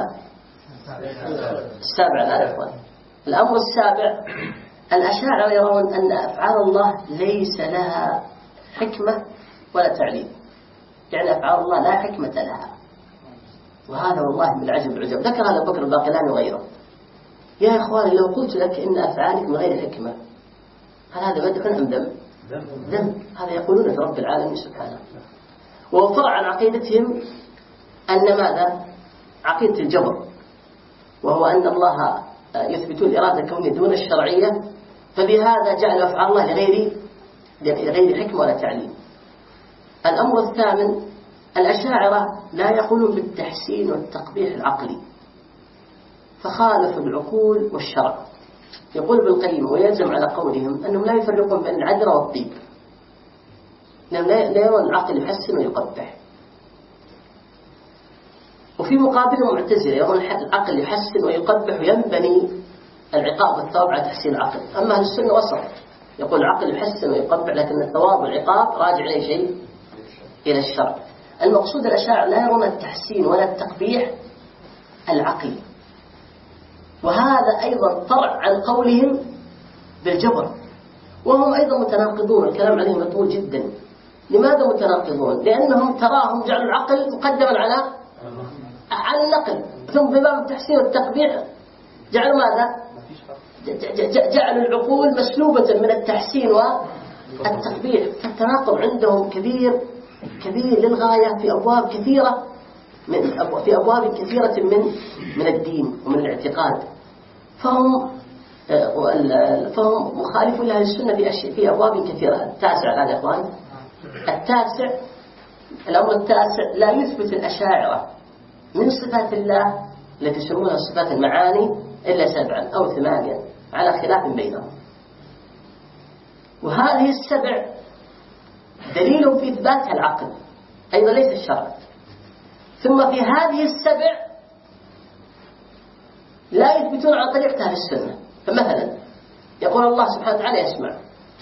الآن إخوان، الأمر السابع: الأشاعرة يرون أن أفعال الله ليس لها حكمة ولا تعليم، يعني أفعال الله لا حكمة لها. وهذا والله من العجب العجب. ذكر هذا بكر الباقلاني وغيره: يا إخواني لو قلت لك إن أفعالك من غير حكمة، هل هذا مدح أم ذم؟ ذم. هذا يقولون في رب العالمين سبحانه. وفرع عن عقيدتهم أن ماذا؟ عقيدة الجبر، وهو أن الله يثبتون الإرادة الكونية دون الشرعية، فبهذا جعل أفعال الله لغير حكمة ولا تعليم. الأمر الثامن: الأشاعرة لا يقولون بالتحسين والتقبيح العقلي، فخالفوا العقول والشرع. يقول ابن القيم: ويلزم على قولهم أنهم لا يفرقون بين العذرة والطيب، لأنهم لا يرون العقل يحسن ويقبح. وفي مقابله معتزلة يرون العقل يحسن ويقبح وينبني العقاب والثواب على تحسين العقل. أما أهل السنة وسط، يقول العقل يحسن ويقبح، لكن الثواب والعقاب راجع إلى شيء، إلى الشرع. المقصود الأشاعرة لا يرون التحسين ولا التقبيح العقلي. وهذا أيضا فرع عن قولهم بالجبر، وهم أيضا متناقضون، الكلام عليهم مطول جدا. لماذا متناقضون؟ لأنهم تراهم جعلوا العقل مقدما على النقل، ثم بباب التحسين والتقبيح جعلوا ماذا؟ جعلوا العقول مسلوبة من التحسين والتقبيح. فالتناقض عندهم كبير للغاية في أبواب كثيرة من الدين ومن الاعتقاد. فهم مخالفون لأهل السنة في أبواب كثيرة. التاسع الآن يا أخوان، الأمر التاسع: لا يثبت الأشاعرة من صفات الله التي يسمونها صفات المعاني إلا 7 أو 8 على خلاف بينهم. وهذه 7 دليل في إثباتها العقل أيضا ليس الشرع. ثم في هذه 7 لا يثبتون عن طريقة أهل السنة. فمثلا يقول الله سبحانه وتعالى يسمع،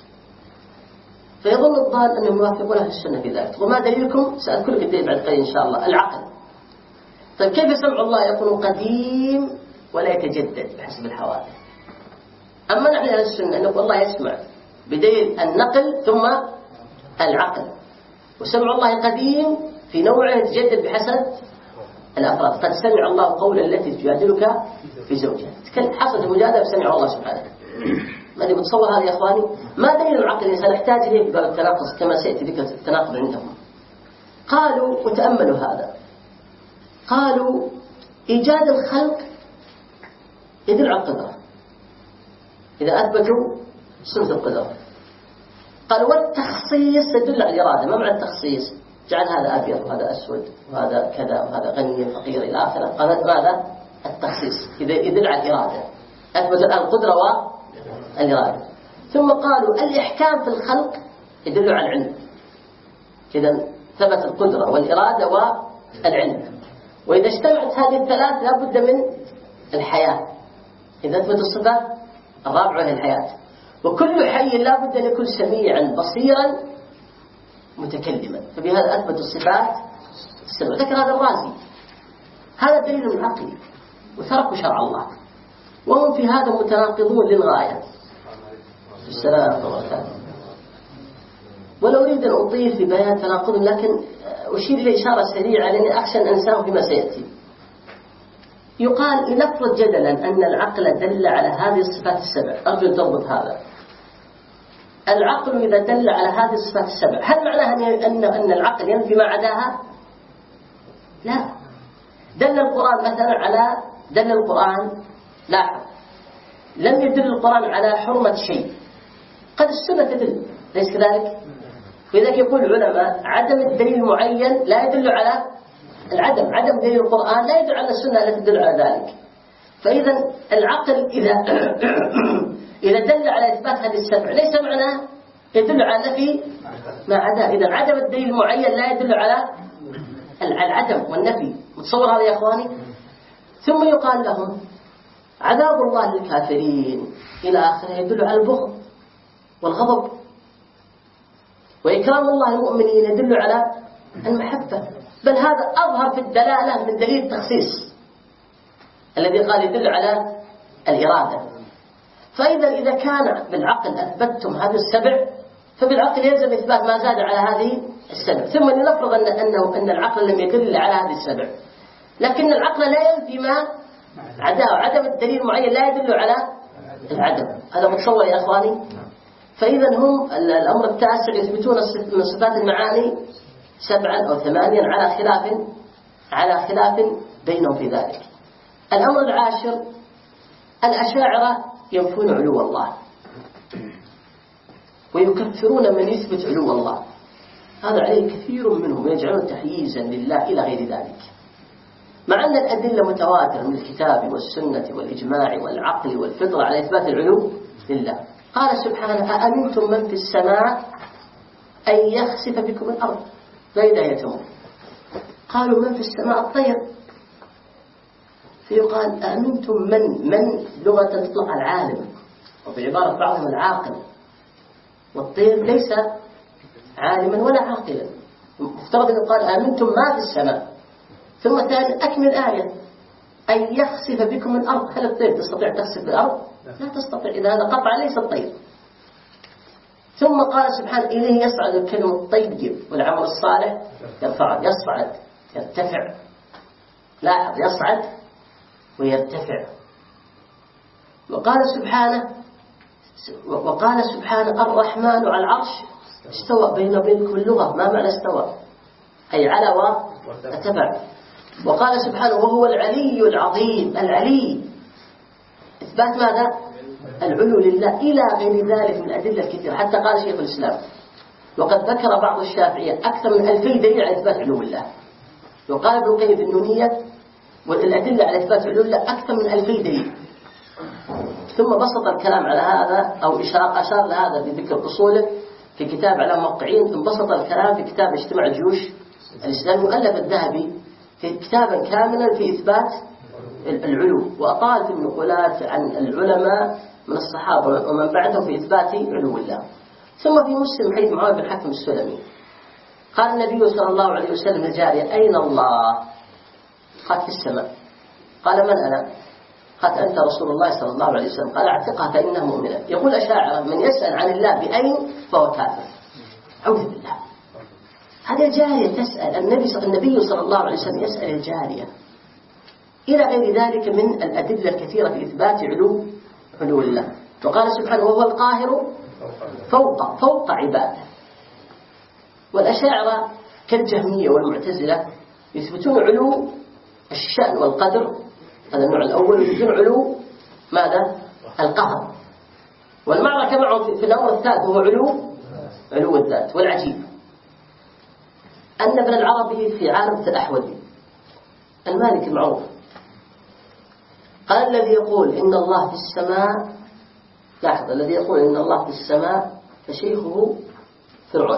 فيظن الضال أنهم يوافقون أهل السنة في ذلك. وما دليلكم؟ سأذكر لك الدليل بعد قليل إن شاء الله. العقل طيب كيف سمع الله يكون قديم ولا يتجدد بحسب الحوادث؟ أما نحن أهل السنة نقول الله يسمع بدليل النقل ثم العقل، وسمع الله قديم في نوعه يتجدد بحسب الأفراد. قد سمع الله قولا التي تجادلك في زوجها، حصلت المجادلة فسمع الله سبحانه. ما أدري بتصور هذا يا أخواني؟ ما دليل العقل سنحتاج إليه في باب التناقض كما سيأتي ذكر التناقض عندهم. قالوا وتأملوا هذا، قالوا إيجاد الخلق يدل على القدرة إذا أثبتوا صفة القدرة. قالوا والتخصيص يدل على الإرادة. ما معنى التخصيص؟ جعل هذا أبيض وهذا أسود وهذا كذا وهذا غني فقير إلى آخره. قال ماذا؟ التخصيص إذا يدل على الإرادة. أثبت الآن القدرة والإرادة. ثم قالوا الإحكام في الخلق يدل على العلم. إذا ثبت القدرة والإرادة والعلم، وإذا اجتمعت هذه الثلاث لا بد من الحياة. إذا أثبت الصفة الرابعة هي الحياة. وكل حي لا بد أن يكون سميعا بصيرا متكلما، فبهذا أثبت الصفات السبع. ذكر هذا الرازي، هذا دليل عقلي، وتركوا شرع الله، وهم في هذا متناقضون للغاية. السلام عليكم. ولا أريد أن أطيل في بيان تناقضهم، لكن أشير إلى إشارة سريعة لأني أخشى أن أنساه فيما سيأتي. يقال لنفرض جدلا أن العقل دل على هذه الصفات السبع. أرجو أن تربط هذا. العقل إذا دل على هذه الصفات السبع، هل معناها أن العقل ينفي ما عداها؟ لا. دل القرآن لاحظ لم يدل القرآن على حرمة شيء، قد السنة تدل، ليس كذلك؟ فإذا يقول العلماء عدم الدليل المعين لا يدل على عدم دليل القرآن لا يدل على السنة التي تدل على ذلك. فإذا العقل إذا دل على إثبات هذه السبع ليس معناه يدل على نفي ما عدا. إذا عدم الدليل المعين لا يدل على العدم والنفي. متصور هذا يا أخواني؟ ثم يقال لهم عذاب الله للكافرين إلى آخره يدل على البغض والغضب، وإكرام الله المؤمنين يدل على المحبة، بل هذا أظهر في الدلالة من دليل التخصيص الذي قال يدل على الإرادة. فإذا كان بالعقل أثبتتم هذه السبع، فبالعقل يلزم إثبات ما زاد على هذه السبع. ثم لنفرض أن العقل لم يدل على هذه السبع، لكن العقل لا ينفي ما عداه. عدم الدليل المعين لا يدل على العدم. هذا متصور يا أخواني؟ فإذا هم الأمر التاسع يثبتون من صفات المعاني 7 أو 8 على خلاف بينهم في ذلك. الأمر العاشر الأشاعرة ينفون علو الله ويكفرون من يثبت علو الله. هذا عليه كثير منهم يجعلون تحييزا لله إلى غير ذلك، مع أن الأدلة متواترة من الكتاب والسنة والإجماع والعقل والفطرة على إثبات العلو لله. قال سبحانه أأمنتم من في السماء أن يخسف بكم الأرض فإذا هي تمور. قالوا من في السماء الطير، فيقال أأمنتم من لغة تطلق العالم، وبعبارة بعضهم العاقل، والطير ليس عالما ولا عاقلا. مفترض أن يقال أأمنتم ما في السماء، ثم ثاني أكمل الآية أن يخسف بكم الأرض. هل الطير تستطيع تخسف الأرض؟ لا تستطيع، إذا هذا قطع ليس الطير. ثم قال سبحانه إليه يصعد الكلم الطيب والعمل الصالح يرفعه. يصعد يرتفع، لاحظ يصعد ويرتفع. وقال سبحانه الرحمن على العرش استوى. بين وبينكم اللغة، ما معنى استوى؟ أي على وارتفع. وقال سبحانه وهو العلي العظيم. العلي إثبات ماذا؟ العلو لله إلى غير ذلك من الأدلة الكثيرة. حتى قال شيخ الإسلام وقد ذكر بعض الشافعية أكثر من 2000 دليل على إثبات علو الله. وقال ابن القيم في النونية والأدلة على إثبات علو الله أكثر من 2000 دليل. ثم بسط الكلام على هذا أو أشار لهذا في ذكر أصوله في كتاب على موقعين. ثم بسط الكلام في كتاب اجتماع الجيوش الإسلامي مؤلف الذهبي في كتابا كاملا في إثبات العلو، وأطال في النقولات عن العلماء من الصحابة ومن بعدهم في إثبات علو الله. ثم في مسلم حديث معاوية بن حكم السلمي قال النبي صلى الله عليه وسلم للجارية أين الله؟ قال في السماء. قال من أنا؟ قال أنت رسول الله صلى الله عليه وسلم. قال اعتقها فإنها مؤمنة. يقول الأشاعرة من يسأل عن الله بأين فهو كافر. أعوذ بالله. هذه الجارية تسأل النبي صلى الله عليه وسلم يسأل الجارية، إلى غير ذلك من الأدلة الكثيرة في إثبات علو الله. وقال سبحانه وهو القاهر فوق عباده. والأشاعرة كالجهمية والمعتزلة يثبتون علو الشأن والقدر، هذا النوع الأول، ويثبتون علو ماذا؟ القهر. والمعركة معه في الأمر الثالث هو علو الذات. والعجيب أن ابن العربي في عارضة الأحوذي المالكي المعروف قال الذي يقول إن الله في السماء، لاحظ، الذي يقول إن الله في السماء فشيخه فرعون،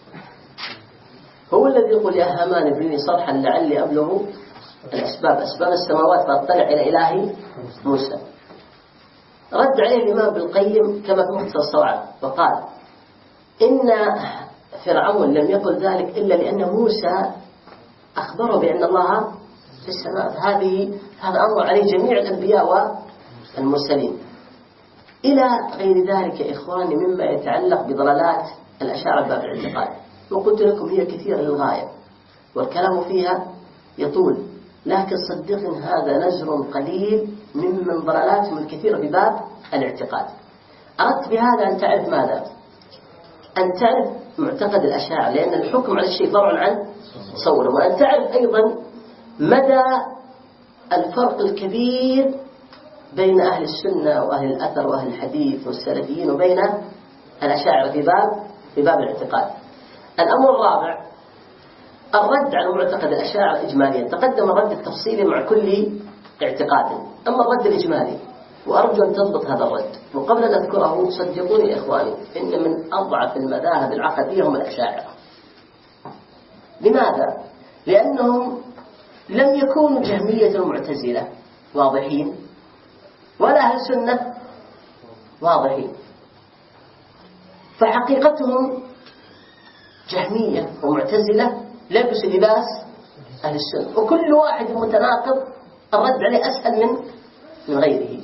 هو الذي يقول يا هامان ابني صرحا لعلي أبلغ أسباب السماوات فأطلع إلى إله موسى. رد عليه الإمام ابن القيم كما في مختصر الصواعق وقال إن فرعون لم يقل ذلك إلا لأن موسى أخبره بأن الله في السماء. هذا أمر عليه جميع الأنبياء والمرسلين. إلى غير ذلك إخواني مما يتعلق بضلالات الأشاعرة باب الاعتقاد، وقلت لكم هي كثيرة للغاية والكلام فيها يطول، لكن صدقني هذا نزر قليل من ضلالاتهم الكثيرة في باب الاعتقاد. أردت بهذا أن تعرف ماذا؟ أن تعرف معتقد الأشاعرة، لأن الحكم على الشيء فرع عن تصوره، وأن تعرف أيضا مدى الفرق الكبير بين أهل السنة وأهل الأثر وأهل الحديث والسلفيين وبين الأشاعرة في باب الاعتقاد. الأمر الرابع الرد على معتقد الأشاعرة إجماليا. تقدم الرد التفصيلي مع كل اعتقاد، أما الرد الإجمالي وأرجو أن تضبط هذا الرد. وقبل أن أذكره صدقوني يا إخواني إن من أضعف المذاهب العقدية هم الأشاعرة. لماذا؟ لأنهم لم يكونوا جهمية المعتزلة واضحين ولا أهل السنة واضحين، فحقيقتهم جهمية ومعتزلة لبسوا لباس أهل السنة، وكل واحد متناقض الرد عليه أسهل من غيره.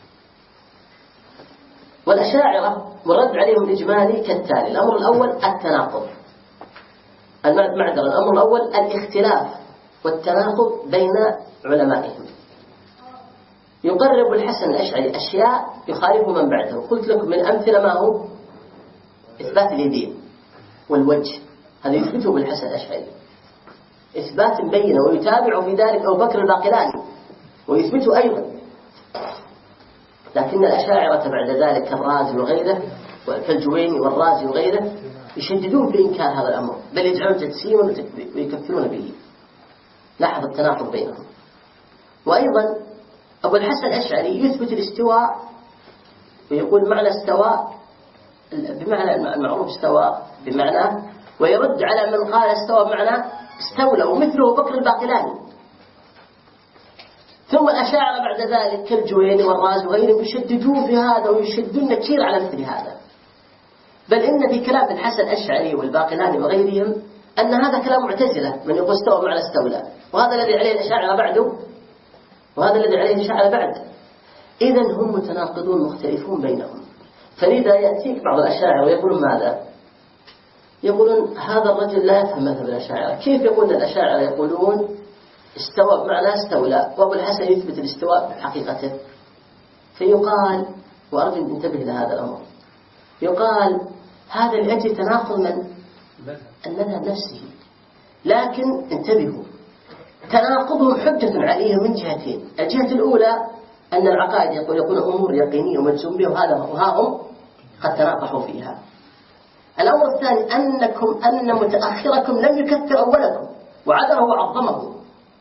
والأشاعرة والرد عليهم الإجمالي كالتالي: الأمر الأول التناقض، الأمر الأول الاختلاف والتناقض بين علمائهم. يقرب الحسن الأشعري أشياء يخالف من بعده. قلت لكم من أمثلة ما هو إثبات اليدين والوجه، هذا يثبته بالحسن الأشعري إثبات بينه، ويتابع في ذلك أبو بكر الباقلاني ويثبته أيضا. لكن الأشاعرة بعد ذلك كالرازي وغيره كالجويني والرازي وغيره يشددون في إنكار هذا الأمر، بل يجعلون تجسيما ويكفرون به. لاحظ التناقض بينهم. وأيضا أبو الحسن الأشعري يثبت الاستواء ويقول معنى استواء بمعنى المعروف استواء بمعنى، ويرد على من قال استوى بمعنى استولى، ومثله بكر الباقلاني. ثم الأشاعرة بعد ذلك كالجويني والرازي وغيرهم يشددون في هذا ويشدون كثير على مثل هذا، بل إن في كلام الحسن الأشعري والباقلاني وغيرهم أن هذا كلام معتزلة من يقول استوى بمعنى استولى، وهذا الذي عليه الأشاعرة بعده وهذا الذي عليه الأشاعرة بعد. إذن هم متناقضون مختلفون بينهم. فلذا يأتيك بعض الأشاعرة ويقولون ماذا؟ يقولون هذا الرجل لا يفهم مذهب الأشاعرة. كيف يقول الأشاعرة يقولون استوى بمعنى استولى وأبو الحسن يثبت الاستواء بحقيقته؟ فيقال، وأرجو أن تنتبه لهذا الأمر، يقال هذا لأجل تناقض من المذهب نفسه. لكن انتبهوا، تناقضهم حجة عليهم من جهتين. الجهة الأولى أن العقائد يقول أمور يقينية ومجزوم بها، وها هم قد تناقحوا فيها. الأمر الثاني أن متأخركم لم يكفر أولكم وعذره وعظمه،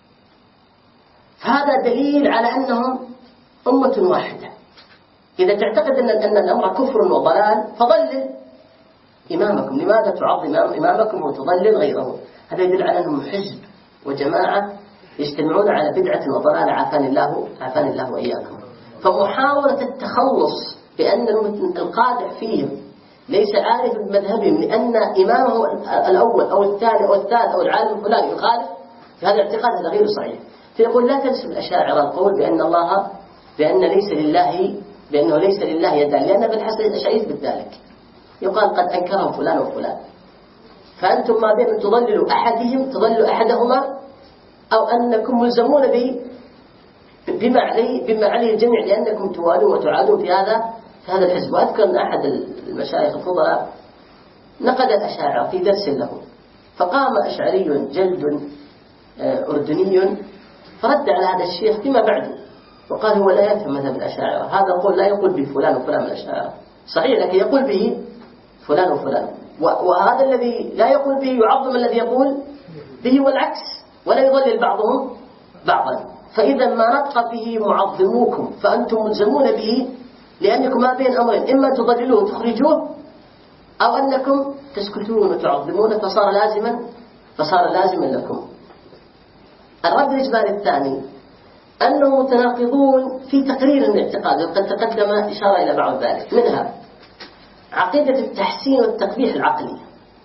فهذا دليل على أنهم أمة واحدة. إذا تعتقد أن الأمر كفر وضلال فضلل إمامكم، لماذا تعظم إمامكم وتضلل غيره؟ هذا يدل على أنهم حزب وجماعة يجتمعون على بدعة وضلال عافاني الله وإياكم. فمحاولة التخلص بأن القادح فيهم ليس عارف بمذهبهم لأن إمامه الأول أو الثاني أو الثالث أو العالم الفلاني يخالف، في هذا الاعتقاد هذا غير صحيح. فيقول لا تنسب الأشاعرة القول بأنه ليس لله يدان، لأن ابن الحسن الأشعري يثبت ذلك. يقال قد أنكره فلان وفلان، فأنتم ما بين أن تضلوا أحدهما أو أنكم ملزمون بما عليه الجميع، لأنكم توالون وتعادون في هذا الحزب. وأذكر أن أحد المشايخ الفضلاء نقد الأشاعرة في درس له، فقام أشعري جلد أردني فرد على هذا الشيخ فيما بعد وقال هو لا يفهم مذهب الأشاعرة، هذا القول لا يقول به فلان وفلان من الأشاعرة، صحيح لكن يقول به فلان وفلان، وهذا الذي لا يقول به يعظم الذي يقول به والعكس، ولا يضلل بعضهم بعضا. فإذا ما نطق به معظموكم فأنتم ملزمون به، لأنكم ما بين أمرين، إما تضللوه وتخرجوه أو أنكم تسكتون وتعظمونه فصار لازما لكم. الرد الإجمالي الثاني أنهم متناقضون في تقرير الاعتقاد، وقد تقدم إشارة إلى بعض ذلك، منها عقيدة التحسين والتقبيح العقلي،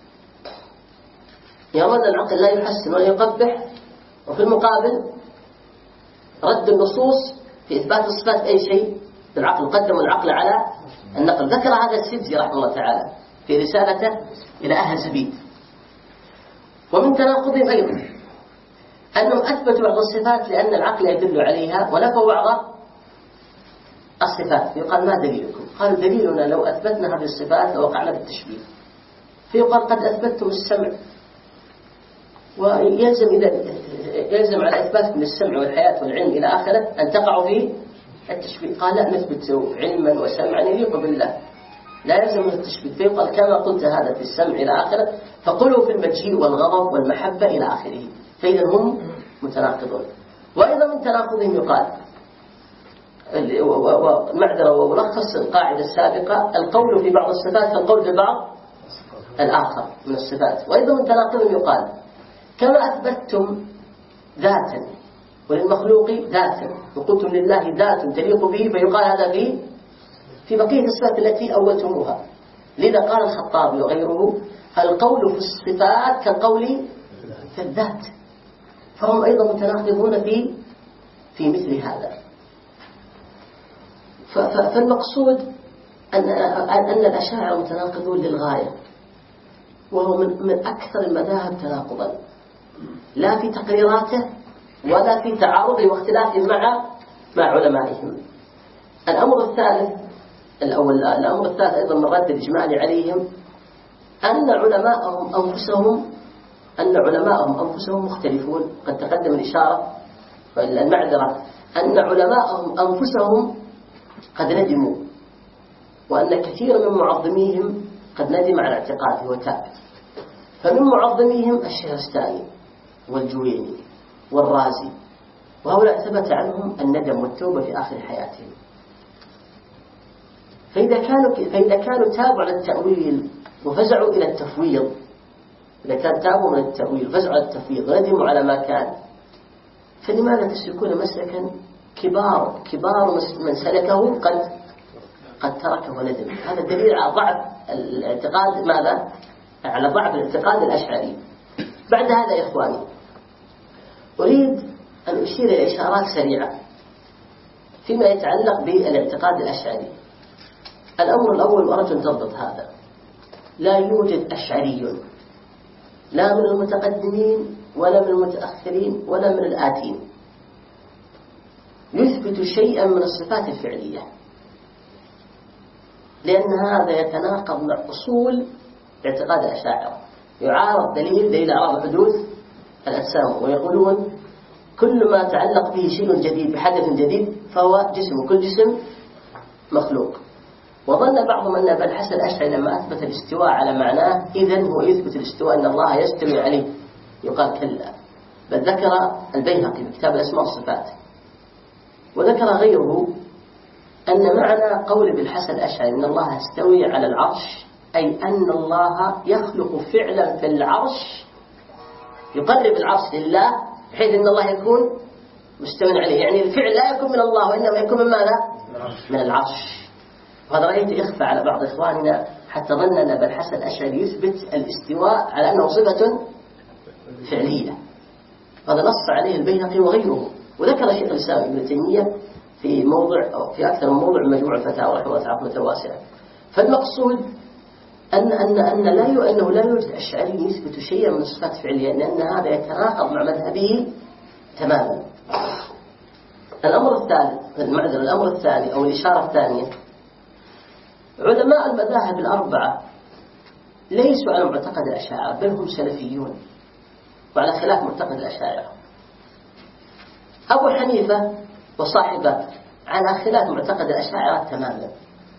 يرون العقل لا يحسن ولا يقبح، وفي المقابل رد النصوص في إثبات الصفات أي شيء بالعقل، قدموا العقل على النقل. ذكر هذا السدزي رحمه الله تعالى في رسالته إلى أهل زبيد. ومن تناقضهم أيضا أنهم أثبتوا بعض الصفات لأن العقل يدل عليها، ونفوا بعض الصفات. يقال ما دليلكم؟ قالوا دليلنا لو أثبتنا هذه الصفات لوقعنا بالتشبيه. فيقال قد أثبتتم السمع، ويلزم على إثباتكم للسمع والحياة والعلم إلى آخره أن تقعوا في التشبيه. قال لا، نثبت علما وسمعا يليق بالله، لا يلزم من التشبيه. فيقال كما قلت هذا في السمع إلى آخره فقلوا في المجيء والغضب والمحبة إلى آخره. فإذا هم متناقضون. وأيضا من تناقضهم يقال معذرة وملخص القاعدة السابقة، القول في بعض الصفات كالقول في بعض الآخر من الصفات. وأيضا من تناقضهم يقال كما أثبتتم ذاتا وللمخلوق ذاتا وقلتم لله ذات تليق به، فيقال هذا في بقية الصفات التي أولتموها. لذا قال الخطابي وغيره القول في الصفات كالقول في الذات، فهم أيضا متناقضون في مثل هذا. فالمقصود أن الأشاعرة متناقضون للغاية، وهو من أكثر المذاهب تناقضا، لا في تقريراته ولا في تعارضه واختلافه مع علمائهم. الأمر الثالث أيضا من رد الإجمالي عليهم أن علماءهم أنفسهم مختلفون. قد تقدم الإشارة المعذرة أن علماءهم أنفسهم قد ندموا، وأن كثير من معظميهم قد ندم على اعتقاده وتاب. فمن معظميهم الشهرستاني والجويني والرازي، وهؤلاء ثبت عنهم الندم والتوبة في آخر حياتهم. فإذا كانوا تابوا على التأويل وفزعوا إلى التفويض، إذا كان تابوا من التأويل فزعوا على التفويض وندموا على ما كان، فلماذا تسلكون مسلكا كبار من سلكه قد تركه وندم؟ هذا دليل على ضعف الاعتقاد. ماذا؟ على ضعف الاعتقاد الأشعري. بعد هذا يا إخواني أريد أن أشير إلى إشارات سريعة فيما يتعلق بالاعتقاد الأشعري. الأمر الأول، وأرجو أن تضبط هذا، لا يوجد أشعري لا من المتقدمين ولا من المتأخرين ولا من الآتين يثبت شيئا من الصفات الفعلية، لأن هذا يتناقض مع أصول اعتقاد الأشاعرة. يعارض دليل أعراض حدوث الأجسام، ويقولون كل ما تعلق به شيء جديد بحدث جديد فهو جسم، وكل جسم مخلوق. وظن بعضهم أن أبا الحسن الأشعري لما أثبت الاستواء على معناه إذن هو يثبت الاستواء أن الله يستوي عليه. يقال كلا، بل ذكر البيهقي في كتاب الأسماء والصفات وذكر غيره أن معنى قول ابن الحسن الأشعري أن الله يستوي على العرش أي أن الله يخلق فعلا في العرش يقرب العرش لله بحيث أن الله يكون مستوى عليه، يعني الفعل لا يكون من الله وإنما يكون من ماذا؟ من العرش. وهذا رأيت يخفى على بعض إخواننا حتى ظن أن ابن الحسن الأشعري يثبت الاستواء على أنه صفة فعلية. هذا نص عليه البيهقي وغيره وذكر شيخ الإسلام ابن تيمية في موضع أو في أكثر من موضع مجموع الفتاوى رحمه الله رحمة واسعة. فالمقصود أنه لا يوجد أشعري يثبت شيئا من الصفات الفعلية، لأن هذا يتناقض مع مذهبه تماما. الأمر الثاني أو الإشارة الثانية، علماء المذاهب الأربعة ليسوا على معتقد الأشاعرة، بل هم سلفيون وعلى خلاف معتقد الأشاعرة. أبو حنيفة وصاحبه على خلاف معتقد الأشاعرة تماما،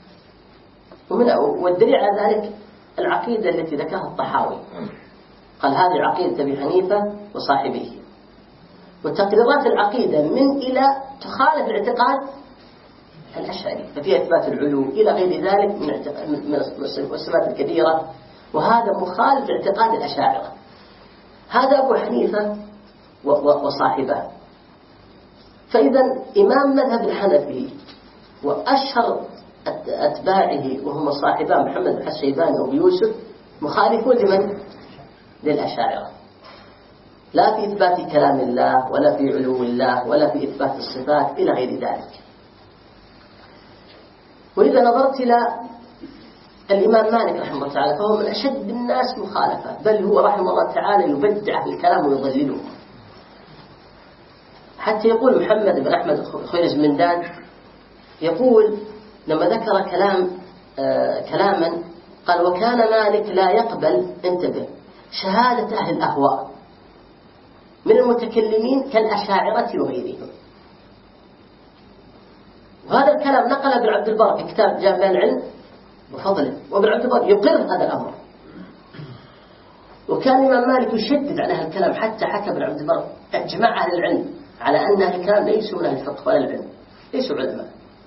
والدليل على ذلك العقيدة التي ذكرها الطحاوي، قال هذه عقيدة أبي حنيفة وصاحبه. وتقريرات العقيدة من إلى تخالف الاعتقاد الأشعري، ففي إثبات العلو إلى غير ذلك من الصفات الكبيرة، وهذا مخالف لاعتقاد الأشاعرة. هذا أبو حنيفة وصاحبه. فإذا إمام مذهب الحنفي وأشهر أتباعه وهم صاحبان محمد بن الشيباني وأبو يوسف مخالفون لمن؟ للأشاعرة، لا في إثبات كلام الله ولا في علو الله ولا في إثبات الصفات إلى غير ذلك. وإذا نظرت إلى الإمام مالك رحمه الله تعالى فهو من أشد الناس مخالفة، بل هو رحمه الله تعالى يبدع في الكلام ويضلله، حتى يقول محمد بن أحمد خويرزمندان يقول لما ذكر كلاما قال: وكان مالك لا يقبل، انتبه، شهادة أهل الأهواء من المتكلمين كالأشاعرة وغيرهم. وهذا الكلام نقل ابن عبد البر في كتاب جامع العلم وفضله، وابن عبد البر يقر هذا الأمر. وكان الإمام مالك يشدد على هذا الكلام، حتى حكى ابن عبد البر أجمع أهل العلم على أن أهل الكلام ليسوا من أهل الفقه ولا العلم، ليسوا علماء.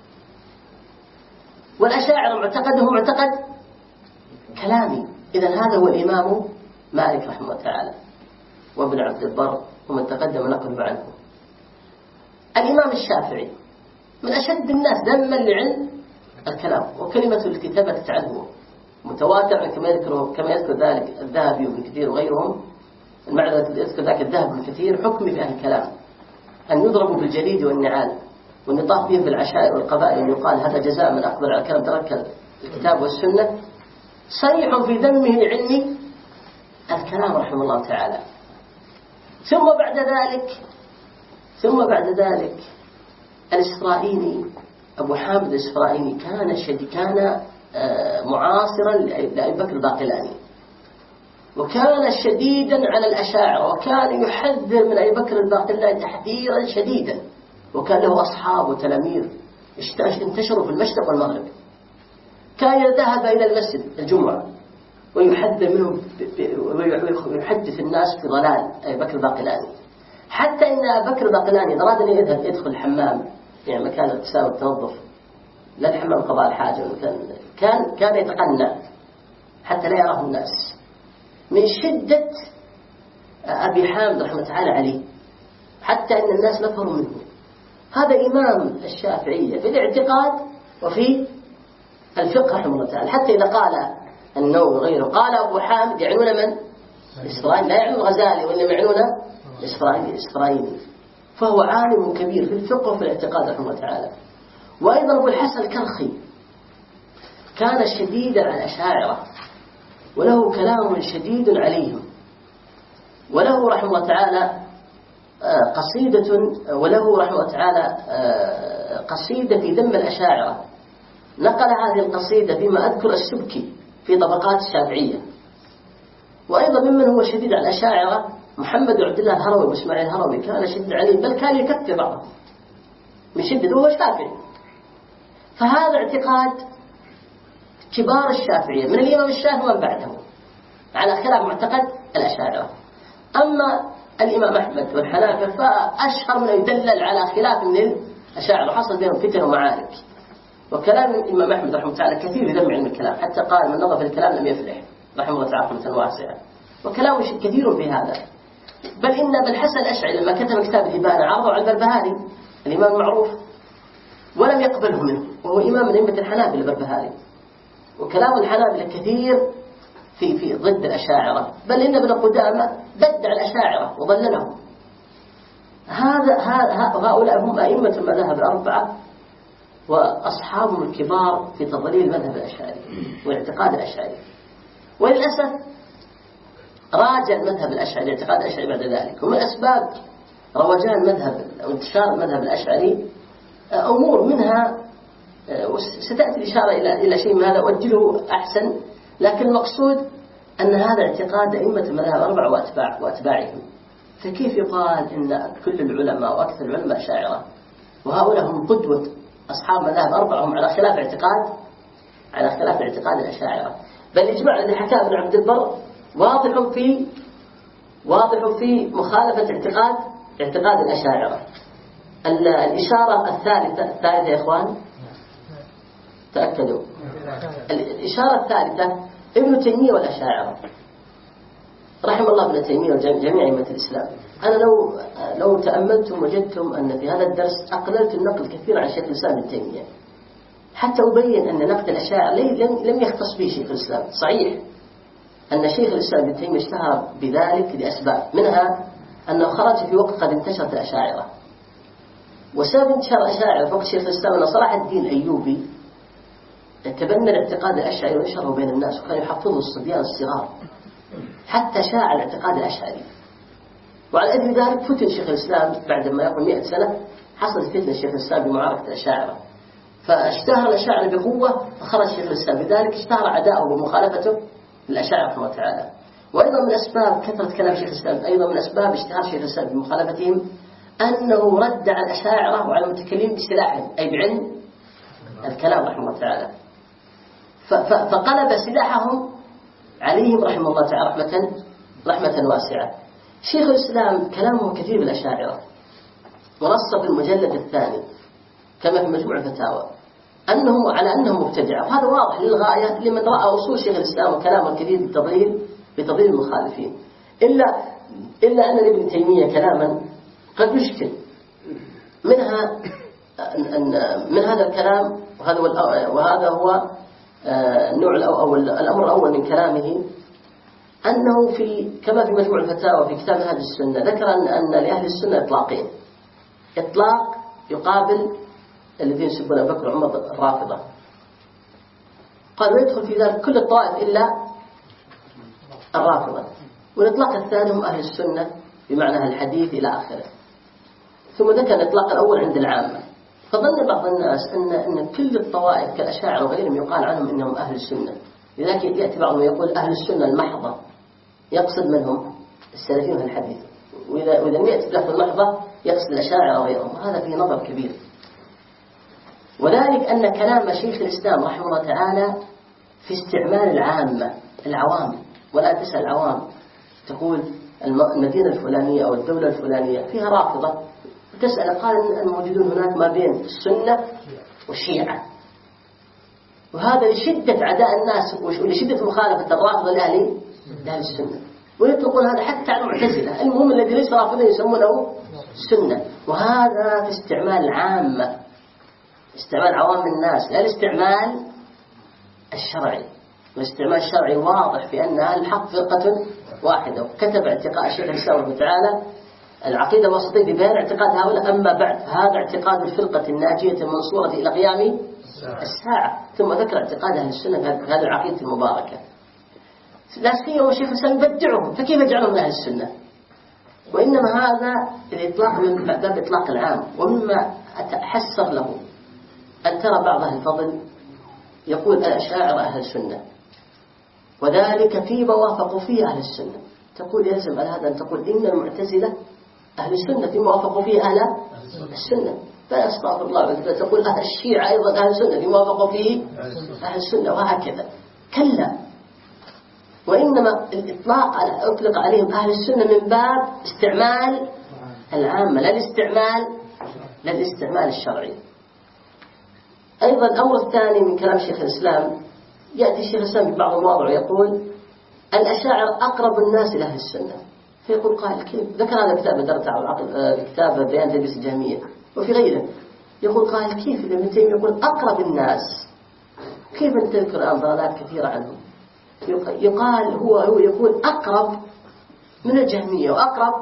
والأشاعرة معتقدهم معتقد كلامي. إذا هذا هو الإمام مالك رحمه الله تعالى وابن عبد البر ومن تقدم نقل عنه. الإمام الشافعي من أشد الناس ذما لعلم الكلام، وكلمة التي ثبتت عنه متواتر كما يذكر ذلك الذهبي وابن كثير وغيرهم. المعنى يذكر ذلك الذهبي وابن كثير حكم في أهل الكلام أن يضربوا بالجليد والنعال، والنطاق بهم بالعشائر والقبائل، يقال هذا جزاء من أقبل على الكلام ترك الكتاب والسنة. صريح في ذمه لعلم الكلام رحمه الله تعالى. ثم بعد ذلك الإسرائيلي أبو حامد الإسرائيلي كان معاصرا لأبي بكر الباقلاني، وكان شديدا على الأشاعرة، وكان يحذر من أبي بكر الباقلاني تحذيرا شديدا، وكان له أصحاب وتلاميذ انتشروا في المشرق والمغرب. كان ذهب إلى المسجد الجمعة ويحذر منهم ويحدث الناس في ضلال أبي بكر الباقلاني، حتى إن أبي بكر الباقلاني أراد أن يدخل الحمام، يعني مكان الاغتسال والتنظف، لا الحمام قضاء الحاجة، كان يتقنع حتى لا يراه الناس من شدة أبي حامد رحمه تعالى عليه، حتى إن الناس نفروا منه. هذا إمام الشافعية في الاعتقاد وفي الفقه رحمه الله تعالى. حتى إذا قال النووي وغيره قال أبو حامد يعنون من؟ إسرائيل، لا يعنون الغزالي، وإنما يعنون إسرائيل. فهو عالم كبير في الفقه وفي الاعتقاد رحمه الله تعالى. وأيضا أبو الحسن الكرخي كان شديدا على الأشاعرة، وله كلام شديد عليهم، وله رحمه الله تعالى قصيدة في ذم الأشاعرة. نقل هذه القصيدة فيما أذكر السبكي في طبقات الشافعية. وأيضا ممن هو شديد على الأشاعرة محمد بن عبد الله الهروي وإسماعيل الهروي، كان شديد عليه، بل كان يكفر بعضهم من شدة، وهو شافعي. فهذا اعتقاد كبار الشافعية من الإمام الشافعي ومن بعده على خلاف معتقد الأشاعرة. أما الإمام أحمد والحنابلة فأشهر من يدلل على خلاف من الأشاعرة، حصل بينهم فتن ومعارك. وكلام الإمام أحمد رحمه تعالى كثير في ذم علم الكلام، حتى قال من نظر في الكلام لم يفلح رحمه الله تعالى رحمة واسعة، وكلامه كثير في هذا. بل إن ابن الحسن الأشعري لما كتب كتاب الإبانة عرضه على البربهاري الإمام المعروف ولم يقبله منه، وهو إمام من أئمة الحنابلة البربهاري. وكلام الحنابلة كثير في ضد الأشاعرة، بل إن ابن قدامة بدع الأشاعرة وضللهم. هؤلاء هم أئمة المذاهب الأربعة وأصحابهم الكبار في تضليل المذهب الأشعري واعتقاد الأشعري. وللأسف راجع المذهب الأشعري اعتقاد الأشعري بعد ذلك. ومن أسباب روجان المذهب أو انتشار المذهب الأشعري أمور منها ستأتي الإشارة إلى شيء من هذا أؤجله أحسن، لكن المقصود أن هذا اعتقاد أئمة المذاهب الأربعة وأتباعهم. فكيف يقال إن كل العلماء وأكثر العلماء أشاعرة وهؤلاء هم قدوة أصحاب مذاهب أربعة هم على خلاف اعتقاد الأشاعرة؟ بل الإجماع الذي حكاه ابن عبد البر واضح في مخالفة اعتقاد الأشاعرة. الإشارة الثالثة يا إخوان تأكدوا، الإشارة الثالثة ابن تيمية والأشاعرة رحم الله ابن تيمية وجميع أئمة الإسلام. أنا لو تأملتم وجدتم أن في هذا الدرس أقللت النقل كثيرا عن شيخ الإسلام ابن تيمية حتى أبين أن نقد الأشاعرة لم يختص به شيخ الإسلام. صحيح أن شيخ الإسلام ابن تيمية اشتهر بذلك لأسباب، منها أنه خرج في وقت قد انتشرت الأشاعرة، وسبب انتشار الأشاعرة في وقت شيخ الإسلام أن صلاح الدين الأيوبي تبنى الاعتقاد الأشعري ونشره بين الناس، وكان يحفظه الصبيان الصغار حتى شاع الاعتقاد الأشعري. وعلى أجل ذلك فتن شيخ الإسلام بعد ما يقول 100 سنة حصلت فتنة شيخ الإسلام بمعاركة الأشاعرة، فاشتهر الأشاعرة بقوة فخرج شيخ الإسلام، بذلك اشتهر عداءه ومخالفته للأشاعرة رحمه الله تعالى. وأيضا من أسباب كثرة كلام شيخ الإسلام، أيضا من أسباب اشتهار شيخ الإسلام بمخالفتهم أنه رد على الأشاعرة وعلى المتكلمين بسلاحهم أي بعلم الكلام رحمه الله تعالى، فقلب سلاحهم عليهم رحمه الله تعالى رحمة واسعة. شيخ الإسلام كلامه كثير بالأشاعرة، ونص في المجلد الثاني كما في مجموع الفتاوى أنهم مبتدعة، وهذا واضح للغاية لمن رأى أصول شيخ الإسلام وكلامه الكثير بتضليل المخالفين. إلا أن ابن تيمية كلاما قد يشكل، منها من هذا الكلام، وهذا هو النوع الأمر الأول من كلامه، أنه كما في مجموع الفتاوى في كتاب هذه السنة ذكر أن لأهل السنة إطلاقين: إطلاق يقابل الذين يسبون أبو بكر وعمر الرافضة، قال ويدخل في ذلك كل الطوائف إلا الرافضة، والإطلاق الثاني هم أهل السنة بمعنى الحديث إلى آخره. ثم ذكر الإطلاق الأول عند العامة، فظن بعض الناس أن كل الطوائف كالأشاعرة وغيرهم يقال عنهم إنهم أهل السنة، لذلك يأتي بعضهم يقول أهل السنة المحضة، يقصد منهم السلفيين في الحديث، وإذا يأتي بلفظ المحضة يقصد الأشاعرة وغيرهم، وهذا فيه نظر كبير. وذلك أن كلام شيخ الإسلام رحمه الله تعالى في استعمال العوام، ولا تسأل العوام، تقول المدينة الفلانية أو الدولة الفلانية فيها رافضة، وتسأل قال الموجودون هناك ما بين السنة والشيعة، وهذا لشدة عداء الناس ولشدة مخالفة الرافضة لأهل السنة، ويطلقون هذا حتى على المعتزلة، المهم الذي ليس رافضا يسمونه السنة. وهذا في استعمال العامة، استعمال عوام الناس، لا الاستعمال الشرعي. والاستعمال الشرعي واضح في أن الحق فرقة واحدة. وكتب اعتقاد الشيخ الإسلام رحمه تعالى العقيدة الوسطية ببيان اعتقاد هؤلاء، أما بعد هذا اعتقاد الفرقة الناجية المنصورة إلى قيام الساعة. ثم ذكر اعتقاد أهل السنة في هذه العقيدة المباركة، لا سيما الشيخ الإسلام يبدعهم، فكيف يجعلهم من أهل السنة؟ وإنما هذا الإطلاق من باب إطلاق العام. ومما أتحسر له أن ترى بعض أهل الفضل يقول الأشاعرة أهل السنة، وذلك فيما وافقوا فيه أهل السنة. تقول يلزم على هذا أن تقول إن المعتزلة أهل السنة فيما وافقوا فيه أهل السنة، فلا أستغفر الله، تقول أهل الشيعة أيضا أهل السنة فيما وافقوا فيه أهل السنة، وهكذا. كلا، وإنما الإطلاق أطلق عليهم أهل السنة من باب استعمال العامة، لا الاستعمال الشرعي. أيضا الأمر الثاني من كلام شيخ الإسلام، يأتي الشيخ الإسلام في بعض المواضع ويقول الأشاعرة أقرب الناس إلى أهل السنة، فيقول قائل كيف؟ ذكر هذا الكتاب درت على العقل، كتاب بيان تلبيس الجهمية وفي غيره، يقول قائل كيف ابن تيمية يقول أقرب الناس، كيف أنت تذكر الآن ضلالات كثيرة عنهم؟ يقال هو يقول أقرب من الجهمية وأقرب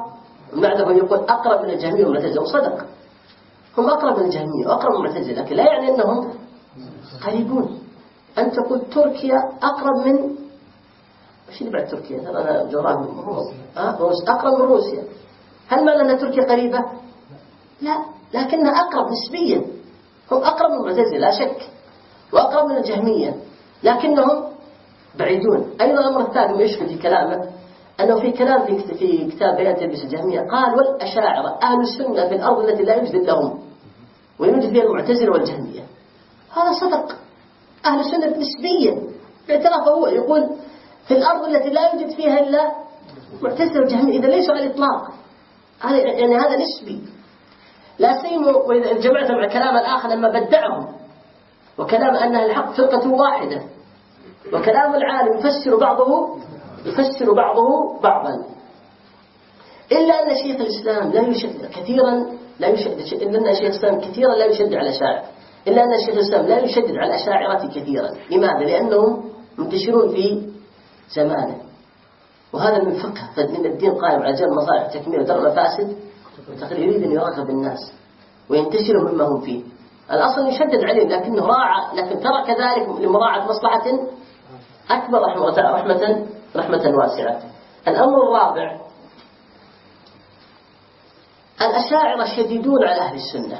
المعذب يقول أقرب من الجهمية والمعتزلة، وصدق، هم أقرب من الجهمية وأقرب من المعتزلة، لكن لا يعني أنهم قريبون. أن تقول تركيا أقرب من وش اللي بعد تركيا؟ ترى أنا جغرافي أقرب من روسيا، هل معنى أن تركيا قريبة؟ لا، لكنها أقرب نسبيا. هم أقرب من المعتزلة لا شك، وأقرب من الجهمية، لكنهم بعيدون. أيضا الأمر الثاني ما يشكل في كلامه أنه في كلام في كتاب بيان تلبيس الجهمية قال: والأشاعرة أهل السنة في الأرض التي لا يوجد لهم ويوجد فيها المعتزلة والجهمية. هذا صدق، أهل السنة نسبيا باعترافه هو، يقول في الأرض التي لا يوجد فيها إلا معتزلة والجهمية، إذا ليسوا على الإطلاق. يعني هذا نسبي، لا سيما وإذا جمعت مع كلام الآخر لما بدعهم، وكلام أن الحق فرقة واحدة، وكلام العالم يفسر بعضه بعضا. إلا أن شيخ الإسلام لا يشد كثيرا، إلا أن شيخ الإسلام كثيرا لا يشد على الأشاعرة، إلا أن شيخ الإسلام لا يشدد على الأشاعرة كثيرا. لماذا؟ لأنهم منتشرون في زمانه، وهذا من فقه من الدين قائم على جلب المصالح التكميل ودرء المفاسد، وتقرير يريد أن يراقب الناس وينتشروا مما هم فيه. الأصل يشدد عليهم، لكنه راعى، لكن ترك ذلك لمراعاة مصلحة أكبر رحمة واسعة. الأمر الرابع: الأشاعرة شديدون على أهل السنة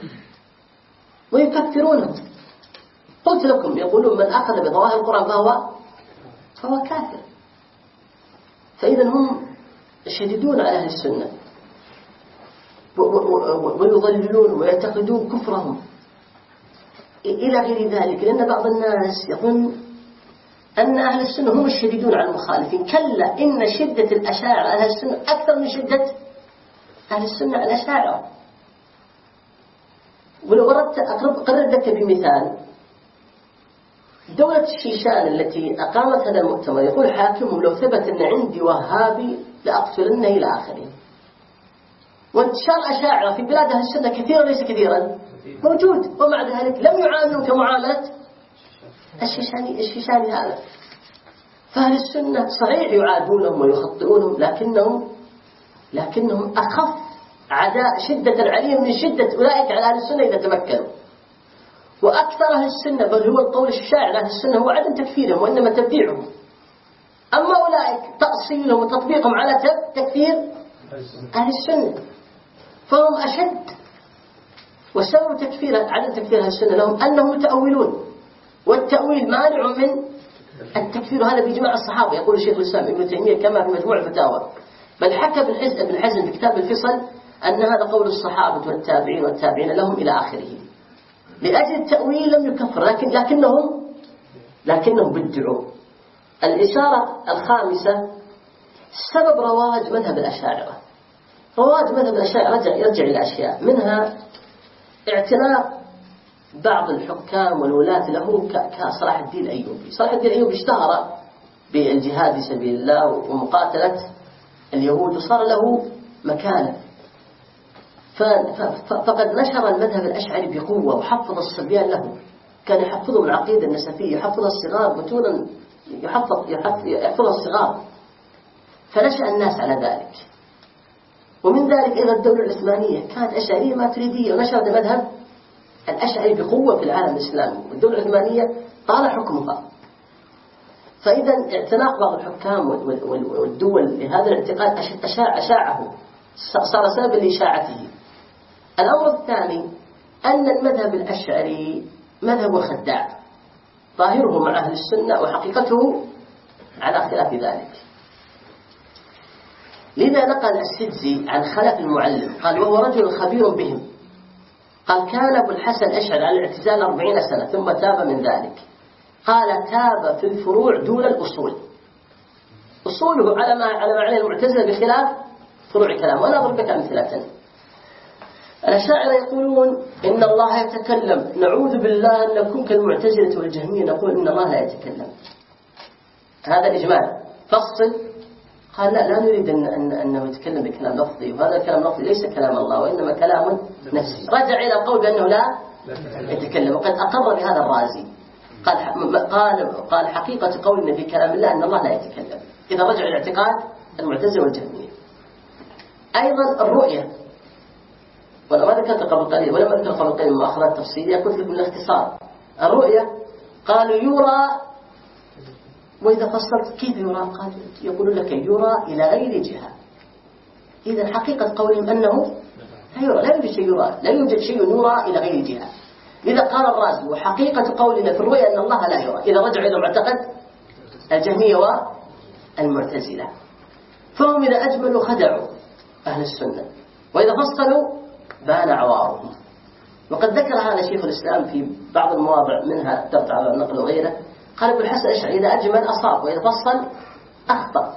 ويكفرونهم. قلت لكم يقولون من أخذ بظواهر القرآن فهو كافر. فإذا هم شديدون على أهل السنة ويضللون ويعتقدون كفرهم إلى غير ذلك، لأن بعض الناس يظن أن أهل السنة هم الشديدون على المخالفين. كلا، إن شدة الأشاعرة على أهل السنة أكثر من شدة أهل السنة على الأشاعرة. ولو أردت أقرب لك بمثال، دولة الشيشان التي أقامت هذا المؤتمر يقول حاكمهم: لو ثبت أن عندي وهابي لأقتلنه إلى آخره. وانتشار أشاعرة في بلاد أهل السنة كثيرا ليس كثيرا موجود، ومع ذلك لم يعاملوا كمعاملة الشيشاني هذا. فأهل السنة صحيح يعادونهم ويخطئونهم، لكنهم أخف عداء شدة عليهم من شدة أولئك على أهل السنة إذا تمكنوا. وأكثر أهل السنة، بل هو القول الشائع أهل السنة، هو عدم تكفيرهم وإنما تبديعهم. أما أولئك تأصيلهم وتطبيقهم على تكفير أهل السنة، فهم أشد. وسبب عدم تكفير أهل السنة لهم أنهم يتأولون، والتأويل مانع من التكفير، وهذا بإجماع الصحابة. يقول الشيخ الإسلام ابن تيمية كما في مجموع الفتاوى، بل حكى ابن حزم في كتاب الفصل أن هذا قول الصحابة والتابعين لهم إلى آخره. لأجل التأويل لم يكفر، لكنهم بدعوا. الإشارة الخامسة: سبب رواج مذهب الأشاعرة. رواج مذهب الأشاعرة يرجع إلى أشياء، منها اعتناق بعض الحكام والولاة له كصلاح الدين الأيوبي. صلاح الدين الأيوبي اشتهر بالجهاد في سبيل الله ومقاتلة اليهود، وصار له مكانة، فقد نشر المذهب الأشعري بقوة وحفظ الصبيان له. كان يحفظهم العقيدة النسفية، يحفظ الصغار متونا، يحفظ الصغار، فنشأ الناس على ذلك. ومن ذلك أيضا الدولة العثمانية كانت أشعرية ماتريدية، ونشرت المذهب الأشعري بقوة في العالم الإسلامي، والدولة العثمانية طال حكمها. فإذا اعتناق بعض الحكام والدول لهذا الاعتقاد أشاعه، صار سببا لإشاعته. الأمر الثاني: أن المذهب الأشعري مذهب خداع، ظاهره مع أهل السنة وحقيقته على خلاف ذلك. لذا نقل السدزي عن خلف المعلم قال: وهو رجل خبير بهم، قال: كان أبو الحسن أشعري على الاعتزال 40 سنة ثم تاب من ذلك. قال: تاب في الفروع دون الأصول، أصوله على ما عليه المعتزلة بخلاف فروع كلام. وأنا أضرب لك أمثلة. الأشاعرة يقولون إن الله يتكلم، نعوذ بالله أن نكون كالمعتزلة والجهمية نقول إن الله لا يتكلم. هذا الإجمال. فصل. قال: لا نريد أنه يتكلم بكلام لفظي، وهذا الكلام اللفظي ليس كلام الله وإنما كلام نفسي. رجع إلى القول بأنه لا يتكلم، وقد أقر بهذا الرازي. قال حقيقة قولنا في كلام الله أن الله لا يتكلم. إذا رجع إلى اعتقاد المعتزلة والجهمية. أيضا الرؤية، وأنا ما ذكرت قبل قليل ولم أذكر قبل قليل مؤخرات تفصيلية، قلت لكم بالاختصار. الرؤية قالوا يرى، وإذا فصلت كيف يرى؟ قال يقول لك يرى إلى غير جهة. إذا حقيقة قولهم أنه لا يرى، لا يوجد شيء يرى، لا يوجد شيء يرى إلى غير جهة. إذا قال الرازي وحقيقة قولنا في الرؤيا أن الله لا يرى، إذا رجع إلى معتقد الجهمية والمعتزلة، فهم إذا أجملوا خدعوا أهل السنة، وإذا فصلوا بان عوارهم. وقد ذكر هذا شيخ الإسلام في بعض المواضع، منها الدرد على النقل وغيره. قال ابن الحسن الأشعري إذا أجمل أصاب وإذا فصل أخطأ.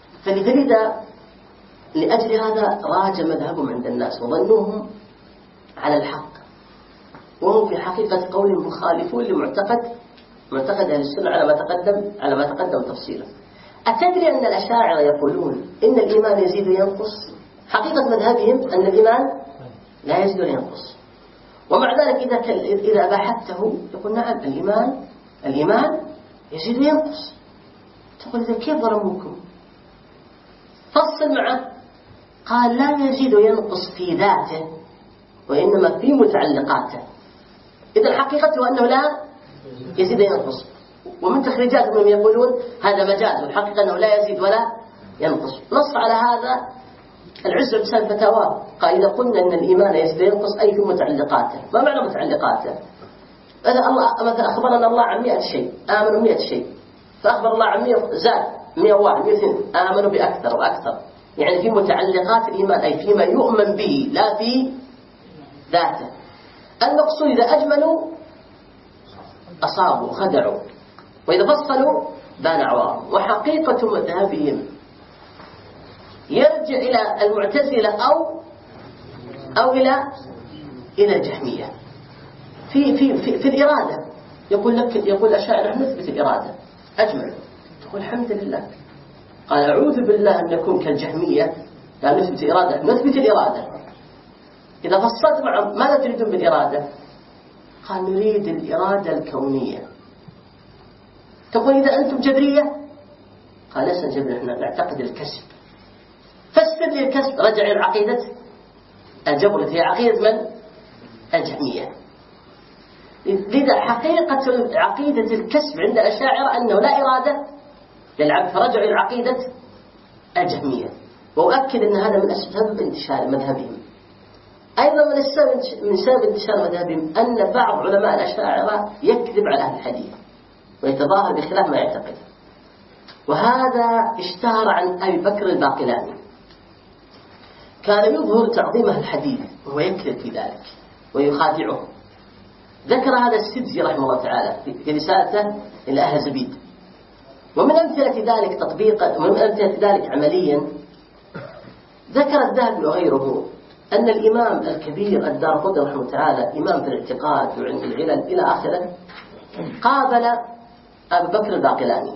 لأجل هذا راج مذهبهم عند الناس وظنوهم على الحق، وهم في حقيقة قولهم مخالفون لمعتقد أهل السنة على ما تقدم تفصيله. أتدري أن الأشاعرة يقولون إن الإيمان يزيد وينقص؟ حقيقة مذهبهم أن الإيمان لا يزيد وينقص، ومع ذلك إذا بحثته يقول نعم الإيمان يزيد وينقص. تقول إذا كيف ظلموكم؟ فصل معه. قال لا يزيد وينقص في ذاته، وإنما في متعلقاته. إذا حقيقته أنه لا يزيد وينقص، ومن تخريجاتهم يقولون هذا مجاز، والحقيقة أنه لا يزيد ولا ينقص. نص على هذا العز بن فتاوى، قال إذا قلنا أن الإيمان يزيد وينقص أي في متعلقاته. ما معنى متعلقاته؟ مثلا أخبرنا الله عن 100 شيء، آمنوا 100 شيء، فأخبر الله عن 100 زاد 101 102، آمنوا بأكثر وأكثر. يعني في متعلقات الإيمان، أي فيما يؤمن به لا في ذاته. المقصود إذا أجملوا أصابوا خدعوا، وإذا فصلوا بان عوارهم. وحقيقة مذهبهم يرجع إلى المعتزلة أو إلى الجهمية في الإرادة. يقول الأشاعرة نحن نثبت الإرادة أجمل، تقول الحمد لله. قال أعوذ بالله أن نكون كالجهمية، لا نثبت الإرادة، نثبت الإرادة. إذا فصلت معهم ماذا تريدون بالإرادة؟ قال نريد الإرادة الكونية. تقول إذا أنتم جبرية؟ قال لسنا جبرية، نحن نعتقد الكسب. فسر لي الكسب، رجع إلى عقيدة الجبر، هي عقيدة من؟ الجهمية. لذا حقيقة عقيدة الكسب عند الأشاعرة أنه لا إرادة للعبد، فرجعوا إلى عقيدة الجهمية. وأؤكد أن هذا من أسباب انتشار مذهبهم. أيضا من سبب انتشار مذهبهم أن بعض علماء الأشاعرة يكذب على أهل الحديث ويتظاهر بخلاف ما يعتقد، وهذا اشتهر عن أبي بكر الباقلاني. كان يظهر تعظيم أهل الحديث وهو يكذب في ذلك ويخادعه. ذكر هذا السدزي رحمه الله تعالى في رسالته إلى أهل زبيد. ومن أمثلة ذلك تطبيقا، ومن أمثلة ذلك عمليا، ذكر الذهبي وغيره أن الإمام الكبير الدارقطني رحمه الله تعالى، إمام في الاعتقاد وعلم العلل إلى آخره، قابل أبو بكر الباقلاني.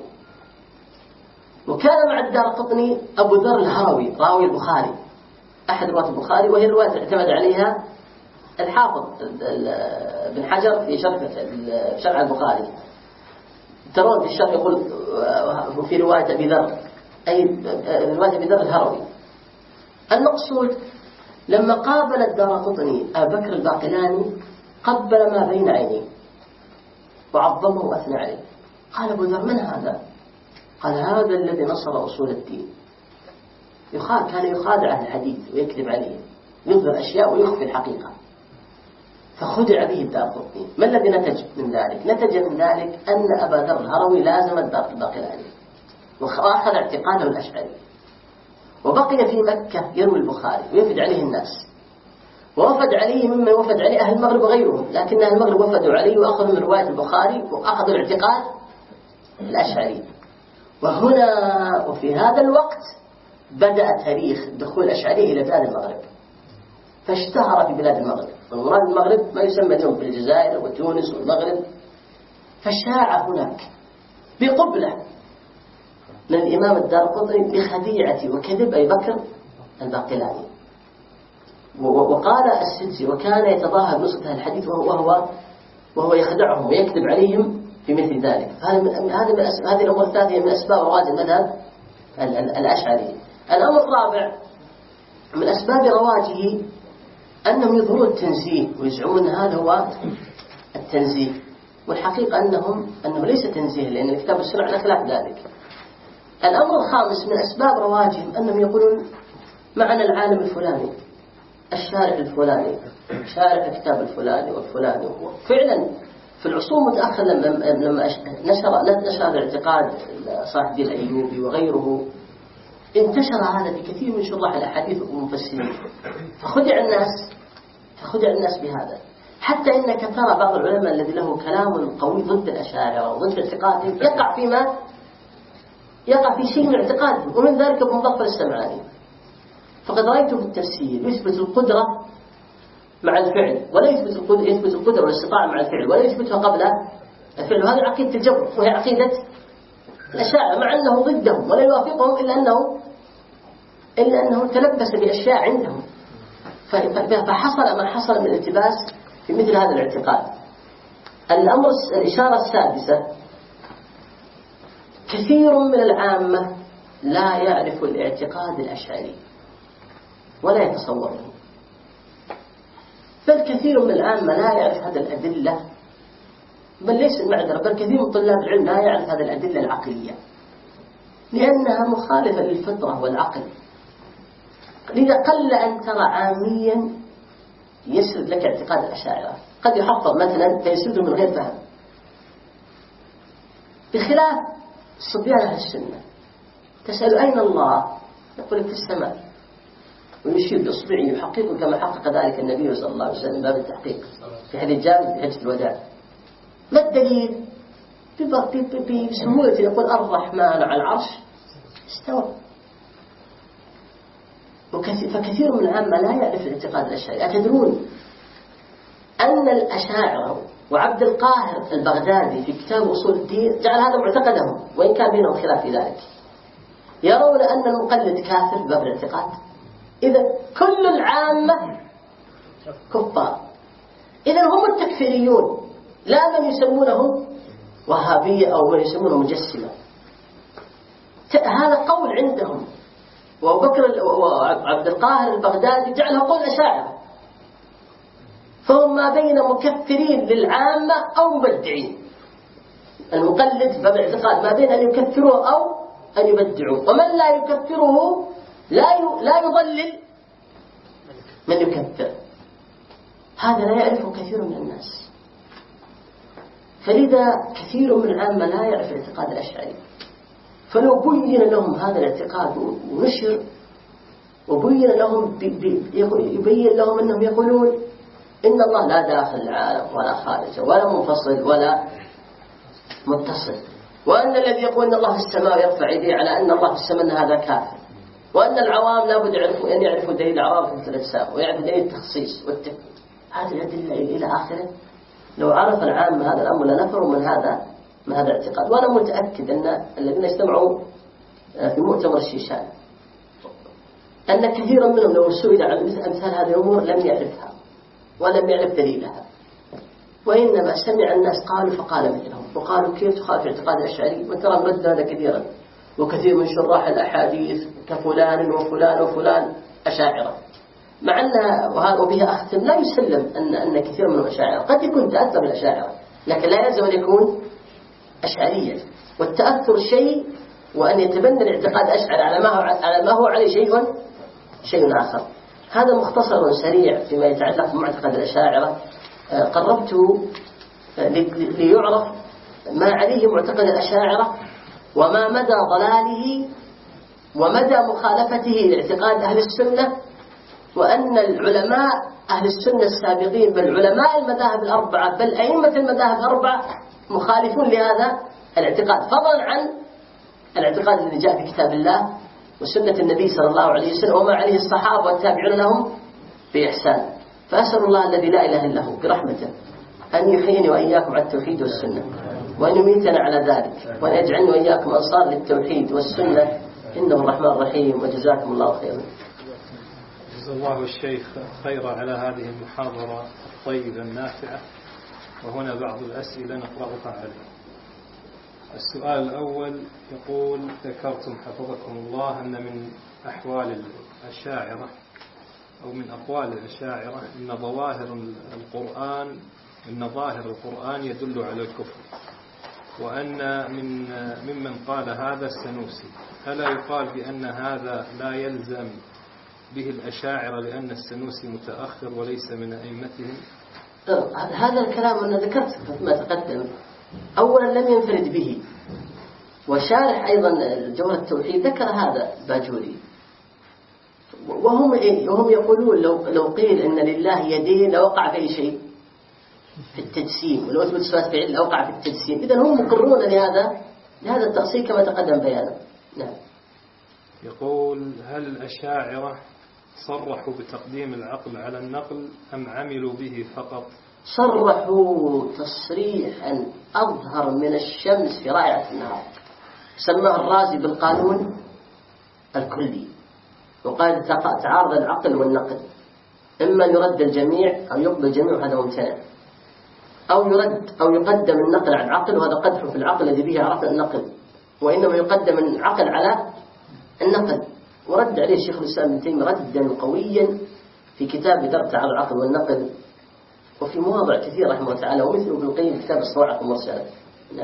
وكان مع الدارقطني أبو ذر الهروي راوي البخاري، أحد رواة البخاري، وهي الرواية اعتمد عليها الحافظ بن حجر في شرح البخاري. ترون في الشرح يقول في رواية أبي ذر، أي رواية أبي ذر الهروي. المقصود لما قابل الدارقطني أبو بكر الباقلاني قبل ما بين عينيه وعظمه وأثنى عليه. قال أبو ذر من هذا؟ قال هذا الذي نصر أصول الدين. كان يخادع أهل الحديث ويكذب عليه، يظهر أشياء ويخفي الحقيقة. فخدع به الدارقطني. ما الذي نتج من ذلك؟ نتج من ذلك أن أبا ذر الهروي لازم الباقلاني وأخذ اعتقاده الأشعري، وبقي في مكة يروي البخاري ويفد عليه الناس، ووفد عليه مما وفد عليه أهل المغرب وغيرهم، لكن أهل المغرب وفدوا عليه وأخذوا من رواية البخاري وأخذوا الاعتقاد الأشعري. وهنا وفي هذا الوقت بدأ تاريخ دخول الأشعري إلى بلاد المغرب، فاشتهر في بلاد المغرب. والمراد المغرب ما يسمى اليوم في الجزائر وتونس والمغرب. فشاع هناك بقبلة من الإمام الدارقطني بخديعة وكذب أبي بكر الباقلاني. وقال السدزي وكان يتظاهر بنصرة الحديث وهو يخدعهم ويكذب عليهم في مثل ذلك. هذه الأمور الثلاثة من أسباب رواج المذهب الأشعري. الأمر الرابع من أسباب رواجه أنهم يظهرون التنزيه ويزعمون أن هذا هو التنزيه، والحقيقة أنه ليس تنزيه، لأن الكتاب والسنة على خلاف ذلك. الأمر الخامس من أسباب رواجهم أنهم يقولون معنا العالم الفلاني، الشارع الفلاني، شارع الكتاب الفلاني والفلاني. فعلا في العصور المتأخرة لما نشر هذا الاعتقاد صلاح الدين الأيوبي وغيره، انتشر هذا بكثير من شراح الأحاديث والمفسرين، فخدع الناس بهذا. حتى إنك ترى بعض العلماء الذي له كلام قوي ضد الأشاعرة وضد اعتقادهم يقع في شيء من اعتقادهم، ومن ذلك ابن مظفر السمعاني. فقد رأيته في التفسير يثبت القدرة مع الفعل، ولا يثبت القدرة والاستطاعة مع الفعل، ولا يثبتها قبل الفعل. وهذه عقيدة الجبر، وهي عقيدة الأشاعرة، مع أنه ضدهم ولا يوافقهم إلا أنه تلبس بأشياء عندهم، فحصل ما حصل من الالتباس في مثل هذا الاعتقاد. الإشارة السادسة: كثير من العامة لا يعرف الاعتقاد الأشعري ولا يتصوره، بل كثير من العامة لا يعرف هذه الأدلة، بل ليس المعذرة، بل كثير من طلاب العلم لا يعرف هذه الأدلة العقلية لأنها مخالفة للفطرة والعقل. لذا قل أن ترى عاميا يسرد لك اعتقاد الأشاعرة، قد يحفظ مثلا فيسرده من غير فهم، بخلاف صبيان أهل السنة. تسأل أين الله؟ يقول لك في السماء، ويشير بإصبعه يحقق كما حقق ذلك النبي صلى الله عليه وسلم باب التحقيق في حديث جابر في حجة الوداع. ما الدليل؟ بسهولة يقول الرحمن على العرش استوى. فكثير من العامة لا يعرف الاعتقاد الأشاعري. أتدرون أن الأشاعرة وعبد القاهر البغدادي في كتاب أصول الدين جعل هذا معتقدهم، وإن كان بينهم خلاف في ذلك، يرون أن المقلد كافر باب الاعتقاد. إذا كل العامة كفار، إذا هم التكفيريون، لا من يسمونهم وهابية أو من يسمونهم مجسمة. هذا قول عندهم. وعبد القاهر البغدادي جعله قول أشاعرة، فهم ما بين مكفرين للعامة أو مبدعين. المقلد باب الاعتقاد ما بين أن يكفروه أو أن يبدعوه، ومن لا يكفره لا يضلل من يكفر. هذا لا يعرفه كثير من الناس، فلذا كثير من العامة لا يعرف الاعتقاد الأشعري. فلو بين لهم هذا الاعتقاد ونشر وبين لهم يبين لهم أنهم يقولون إن الله لا داخل العالم ولا خارجه ولا منفصل ولا متصل، وأن الذي يقول أن الله في السماء يرفع يديه على أن الله في السماء هذا كافر، وأن العوام لابد أن يعرفوا دليل العوام في الأجسام ويعرفوا دليل التخصيص هذه الأدلة إلى آخره. لو عرف العام هذا الأمر لنفروا من هذا الاعتقاد. وأنا متأكد أن الذين استمعوا في مؤتمر الشيشان أن كثيرا منهم لو سئل عن أمثال هذه الأمور لم يعرفها ولم يعرف دليلها، وإنما سمع الناس قالوا فقال مثلهم، وقالوا كيف تخالف اعتقاد الأشعري؟ وترى نرد هذا كثيرا، وكثير من شراح الأحاديث كفلان وفلان وفلان أشاعرة، مع أن وبها أختم لا يسلم أن كثير منهم أشاعرة. قد يكون تأثر بالأشاعرة لكن لا يلزم أن يكون أشعريا، والتأثر شيء، وأن يتبنى الاعتقاد الأشعري على ما هو عليه شيء آخر. هذا مختصر سريع فيما يتعلق بمعتقد الأشاعرة، قربته ليعرف ما عليه معتقد الأشاعرة وما مدى ضلاله ومدى مخالفته لاعتقاد أهل السنة، وأن العلماء أهل السنة السابقين بل علماء المذاهب الأربعة بل أئمة المذاهب الأربعة مخالفون لهذا الاعتقاد، فضلا عن الاعتقاد الذي جاء في كتاب الله وسنة النبي صلى الله عليه وسلم وما عليه الصحابة والتابعون لهم بإحسان. فأسأل الله الذي لا إله إلا هو برحمته أن يحييني وإياكم على التوحيد والسنة، وأن يميتنا على ذلك، وأن يجعلني وإياكم أنصار للتوحيد والسنة، إنه الرحمن الرحيم. وجزاكم الله خيرا. جزا الله الشيخ خيرا على هذه المحاضرة الطيبة النافعة. وهنا بعض الأسئلة نقرأها عليه. السؤال الأول يقول: ذكرتم حفظكم الله أن من أحوال الأشاعرة أو من أقوال الأشاعرة إن ظاهر القرآن يدل على الكفر، وأن ممن قال هذا السنوسي. ألا يقال بأن هذا لا يلزم به الأشاعرة لأن السنوسي متأخر وليس من أئمتهم؟ هذا الكلام أنا ذكرت ما تقدم. أولا لم ينفرد به، وشارح أيضا جوهر التوحيد ذكر هذا باجوري، وهم يقولون لو قيل إن لله يدين لوقع في أي شيء في التجسيم، ولو أثبت صفات فعل لوقع في التجسيم. إذن هم مقرون لهذا التقسيم كما تقدم بيانه. نعم. يقول: هل الأشاعرة صرحوا بتقديم العقل على النقل أم عملوا به فقط؟ صرحوا تصريحا أظهر من الشمس في رائعة النهار، سماه الرازي بالقانون الكلي، وقال تعارض العقل والنقل، إما يرد الجميع أو يقبل الجميع، هذا ممتنع، أو يقدم النقل على العقل، وهذا قدح في العقل الذي به عرفنا النقل، وإنما يقدم العقل على النقل. ورد عليه الشيخ الإسلام ابن تيمية ردا قويا في كتاب درء تعارض العقل والنقل، وفي مواضع كثيرة رحمه الله تعالى، ومثله ابن القيم في كتاب الصواعق المرسلة. نعم.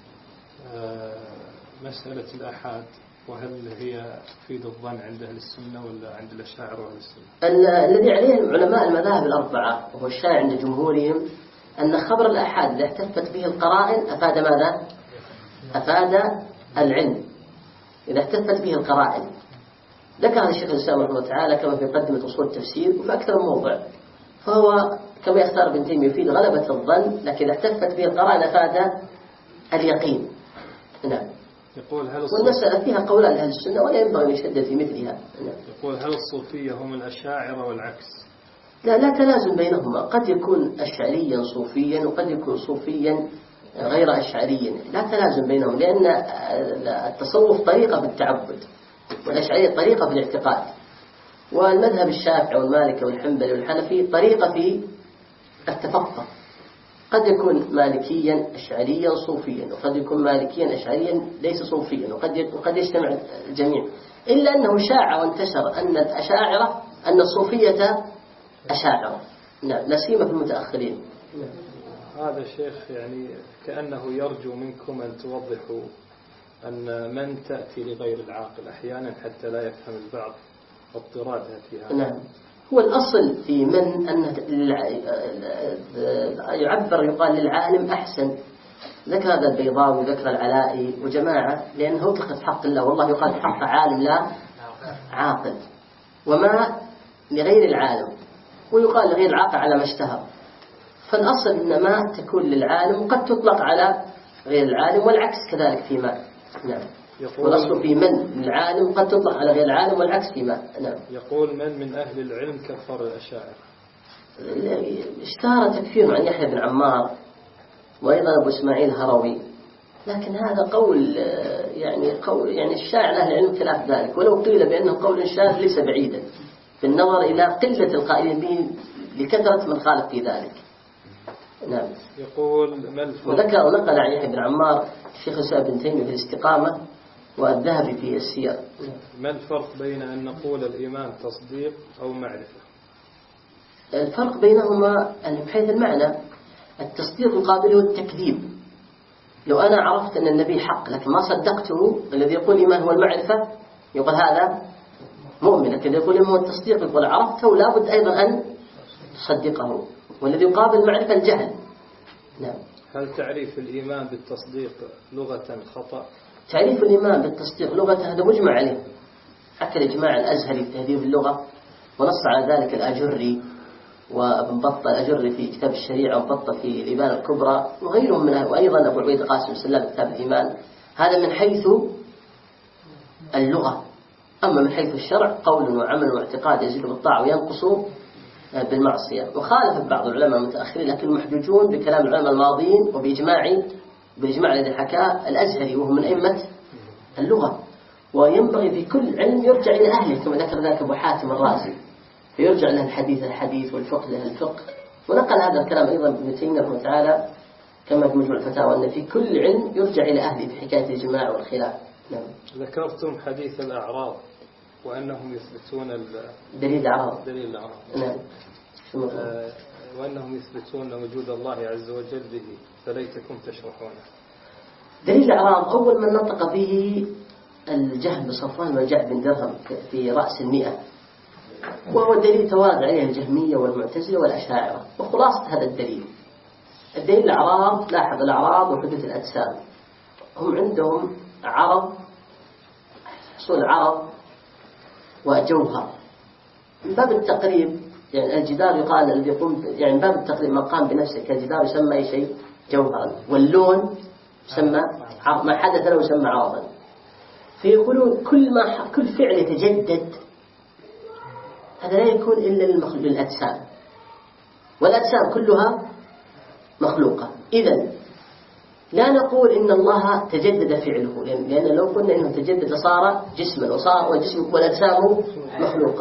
مسألة الآحاد، وهل هي تفيد الظن عند أهل السنة ولا عند الأشاعرة وأهل السنة؟ الذي عليه علماء المذاهب الأربعة وهو الشائع عند جمهورهم أن خبر الآحاد إذا احتفت به القرائن أفاد ماذا؟ أفاد العلم، إذا احتفت به القرائن. ذكر الشيخ الإسلام رحمه الله تعالى كما في مقدمة أصول التفسير وفي أكثر من موضع، فهو كما يختار ابن تيمية يفيد غلبة الظن، لكن إذا احتفت به القرائن أفاد اليقين. نعم. يقول: والمسألة فيها قولان لأهل السنة ولا ينبغي أن يشدد في مثلها. نعم. يقول: هل الصوفية هم الأشاعرة والعكس؟ لا تلازم بينهما، قد يكون أشعريا صوفيا وقد يكون صوفيا غير أشعريا، لا تلازم بينهم، لأن التصوف طريقة في التعبد والأشعرية طريقة في الاعتقاد، والمذهب الشافعي والمالكي والحنبلي والحنفي طريقة في التفقه. قد يكون مالكيا أشعريا صوفيا، وقد يكون مالكيا أشعريا ليس صوفيا، وقد يجتمع الجميع، إلا أنه شاع وانتشر أن الأشاعرة أن الصوفية أشاعرة. نعم، لا سيما في المتأخرين. هذا الشيخ يعني كأنه يرجو منكم أن توضحوا أن من تأتي لغير العاقل أحيانا حتى لا يفهم البعض اضطرادها فيها. نعم. هو الأصل في من أنه يقال للعالم أحسن. ذكر هذا البيضاوي وذكر العلائي وجماعة، لأنه أطلقت في حق الله، والله يقال في حق عالم لا عاقل، وما لغير العالم، ويقال لغير العاقل على ما اشتهر. فالأصل إن ما تكون للعالم وقد تطلق على غير العالم، والعكس كذلك فيما. نعم. والأصل في من العالم قد تطلق على غير العالم، والعكس فيما. نعم. يقول: من أهل العلم كفر الأشاعرة؟ اشتهر تكفير عن يحيى بن عمار وأيضا أبو إسماعيل هروي، لكن هذا قول يعني الشاعر أهل العلم خلاف ذلك، ولو قيل بأنه قول شاذ ليس بعيدا بالنظر إلى قلة القائلين به لكثرة من خالف في ذلك. نعم. يقول: ما الفرق؟ وذكر ونقل عن يحيى بن عمار الشيخ الإسلام ابن تيمية في الاستقامة والذهبي في السير. ما الفرق بين أن نقول الإيمان تصديق أو معرفة؟ الفرق بينهما من حيث المعنى. التصديق يقابله التكذيب. لو أنا عرفت أن النبي حق لكن ما صدقته، الذي يقول إيمان هو المعرفة يقول هذا مؤمن، لكن يقول إيمان هو التصديق يقول عرفته لابد أيضا أن تصدقه، والذي يقابل المعرفة الجهل. نعم. هل تعريف الإيمان بالتصديق لغة خطأ؟ تعريف الإيمان بالتصديق لغة هذا مجمع عليه، حتى الإجماع الأزهري في تهذيب اللغة، ونص على ذلك الأجري وابن بطة الأجري في كتاب الشريعة، وابن بطة في الإبانة الكبرى، وغيرهم منها، وأيضا أبو عبيد قاسم سلام في كتاب الإيمان. هذا من حيث اللغة. أما من حيث الشرع قول وعمل واعتقاد يزيد بالطاعة وينقص بالمعصية. وخالف بعض العلماء المتأخرين لكن محجوجون بكلام العلماء الماضيين وبإجماع الذي حكاه الأزهري وهو من أئمة اللغة. وينبغي في كل علم يرجع إلى أهله كما ذكر ذلك أبو حاتم الرازي، فيرجع له الحديث والفقه له الفقه. ونقل هذا الكلام أيضا ابن تيمية رحمه تعالى كما في مجموع الفتاوى أن في كل علم يرجع إلى أهله في حكاية الإجماع والخلاف. نعم. ذكرتم حديث الأعراض وأنهم يثبتون دليل الأعراض. دليل الأعراض. نعم. وأنهم يثبتون وجود الله عز وجل به، فليتكم تشرحونه. دليل الأعراض أول من نطق به الجهم بن صفوان والجعد بن درهم في رأس 100، وهو دليل توارد عليه الجهمية والمعتزلة والأشاعرة. وخلاصة هذا الدليل الأعراض، لاحظ الأعراض وحدوث الأجسام، هم عندهم عرض، حصول عرض وجوهر. من باب التقريب يعني الجدار يقال الذي يقوم يعني من باب التقريب من قام بنفسه كالجدار يسمى أي شيء جوهرا، واللون يسمى ما حدث له يسمى عرضا. فيقولون كل فعل يتجدد هذا لا يكون إلا للأجسام، والأجسام كلها مخلوقة. إذن لا نقول إن الله تجدد فعله، لأن لو قلنا إنه تجدد صار جسما وصار وجسم والأجسام مخلوقة.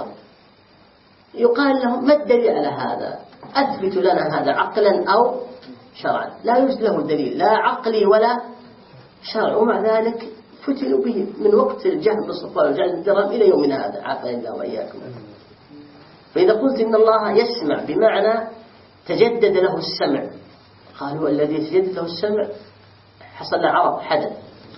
يقال لهم ما الدليل على هذا؟ أثبت لنا هذا عقلا أو شرعا. لا يوجد له دليل لا عقلي ولا شرع، ومع ذلك فتنوا به من وقت الجهم بن صفوان والجعد بن درهم إلى يومنا هذا، عافانا الله وإياكم. فإذا قلت إن الله يسمع بمعنى تجدد له السمع، قالوا الذي يتجدد له السمع حصل له عرض حدث،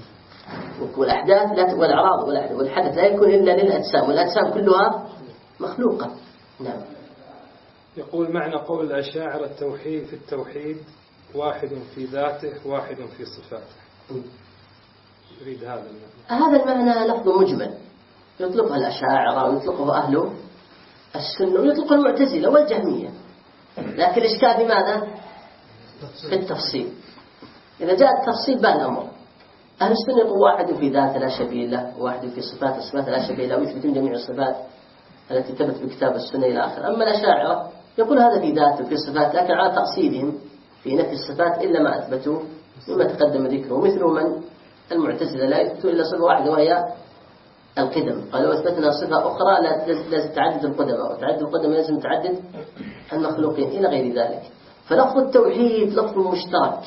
والأحداث لا والأعراض والحدث لا يكون إلا للأجسام، والأجسام كلها مخلوقة. نعم. يقول معنى قول الأشاعرة التوحيد في التوحيد واحد في ذاته واحد في صفاته. يريد هذا المعنى. هذا المعنى لفظ مجمل يطلقها الأشاعرة ويطلقه أهل السنة ويطلقه المعتزلة والجهمية، لكن الإشكال في ماذا؟ في التفصيل. إذا جاء التفصيل بان الأمر. أهل السنة يقول واحد في ذاته لا شبيه له، وواحد في صفات الصفات لا شبيه له، ويثبتون جميع الصفات التي ثبت بكتاب السنة إلى آخر. أما الأشاعرة يقول هذا في ذاته وفي صفات، لكن على تقصيدهم في نفي الصفات إلا ما أثبتوه مما تقدم ذكره. مثل من المعتزلة لا يثبتون إلا صفة واحدة وهي القدم، قالوا أثبتنا صفة أخرى لازم تعدد القدماء، وتعدد القدماء لازم تعدد المخلوقين إلى غير ذلك. فلفظ التوحيد لفظ مشترك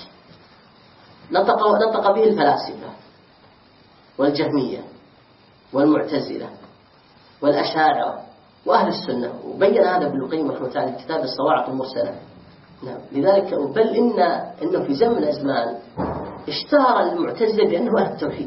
نطق به الفلاسفة والجهمية والمعتزلة والأشاعرة وأهل السنة، وبين هذا ابن القيم رحمه الله تعالى في كتاب الصواعق المرسلة. نعم. لذلك بل إنه في زمن الأزمان اشتهر المعتزلة بأنه أهل التوحيد.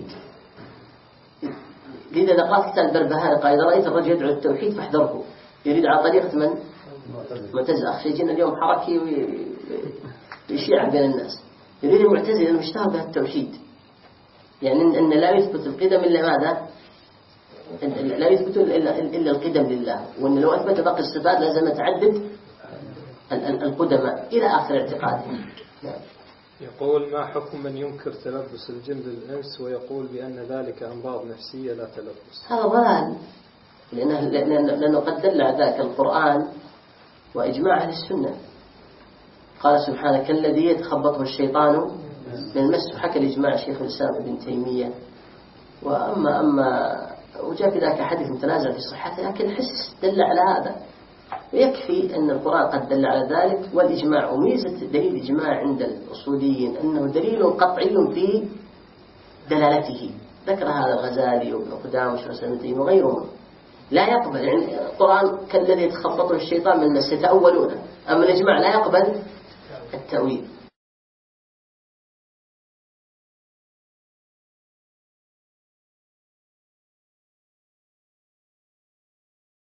لذا قال كتاب البربهاري قال إذا رأيت الرجل يدعو التوحيد فاحذره، يريد على طريقة من؟ معتزلة. أخشى يجينا اليوم حركي ويشيع بين الناس. يريد المعتزلة أنه اشتهر بأهل التوحيد، يعني أن لا يثبت القدم إلا ماذا؟ لا يثبت إلا القدم لله، وأن لو أثبت باقي الصفات لازم تعدد القدماء إلى آخر اعتقاده. يقول ما حكم من ينكر تلبس الجن للإنس ويقول بأن ذلك أمراض نفسية لا تلبس؟ هذا ضلال، لأنه قد دل على ذلك القرآن وإجماع أهل السنة. قال سبحانه كالذي يتخبطه الشيطان من المس، حكى الإجماع شيخ الإسلام ابن تيمية. وأما وجاء في ذلك حديث متنازع في صحته، لكن الحس دل على هذا، ويكفي أن القرآن قد دل على ذلك والإجماع. وميزة دليل الإجماع عند الأصوليين أنه دليل قطعي في دلالته. ذكر هذا الغزالي وابن قدامة وشيخ الإسلام ابن تيمية وغيرهم. لا يقبل يعني القرآن كالذي يتخبطه الشيطان من المس يتأولونه، أما الإجماع لا يقبل التأويل.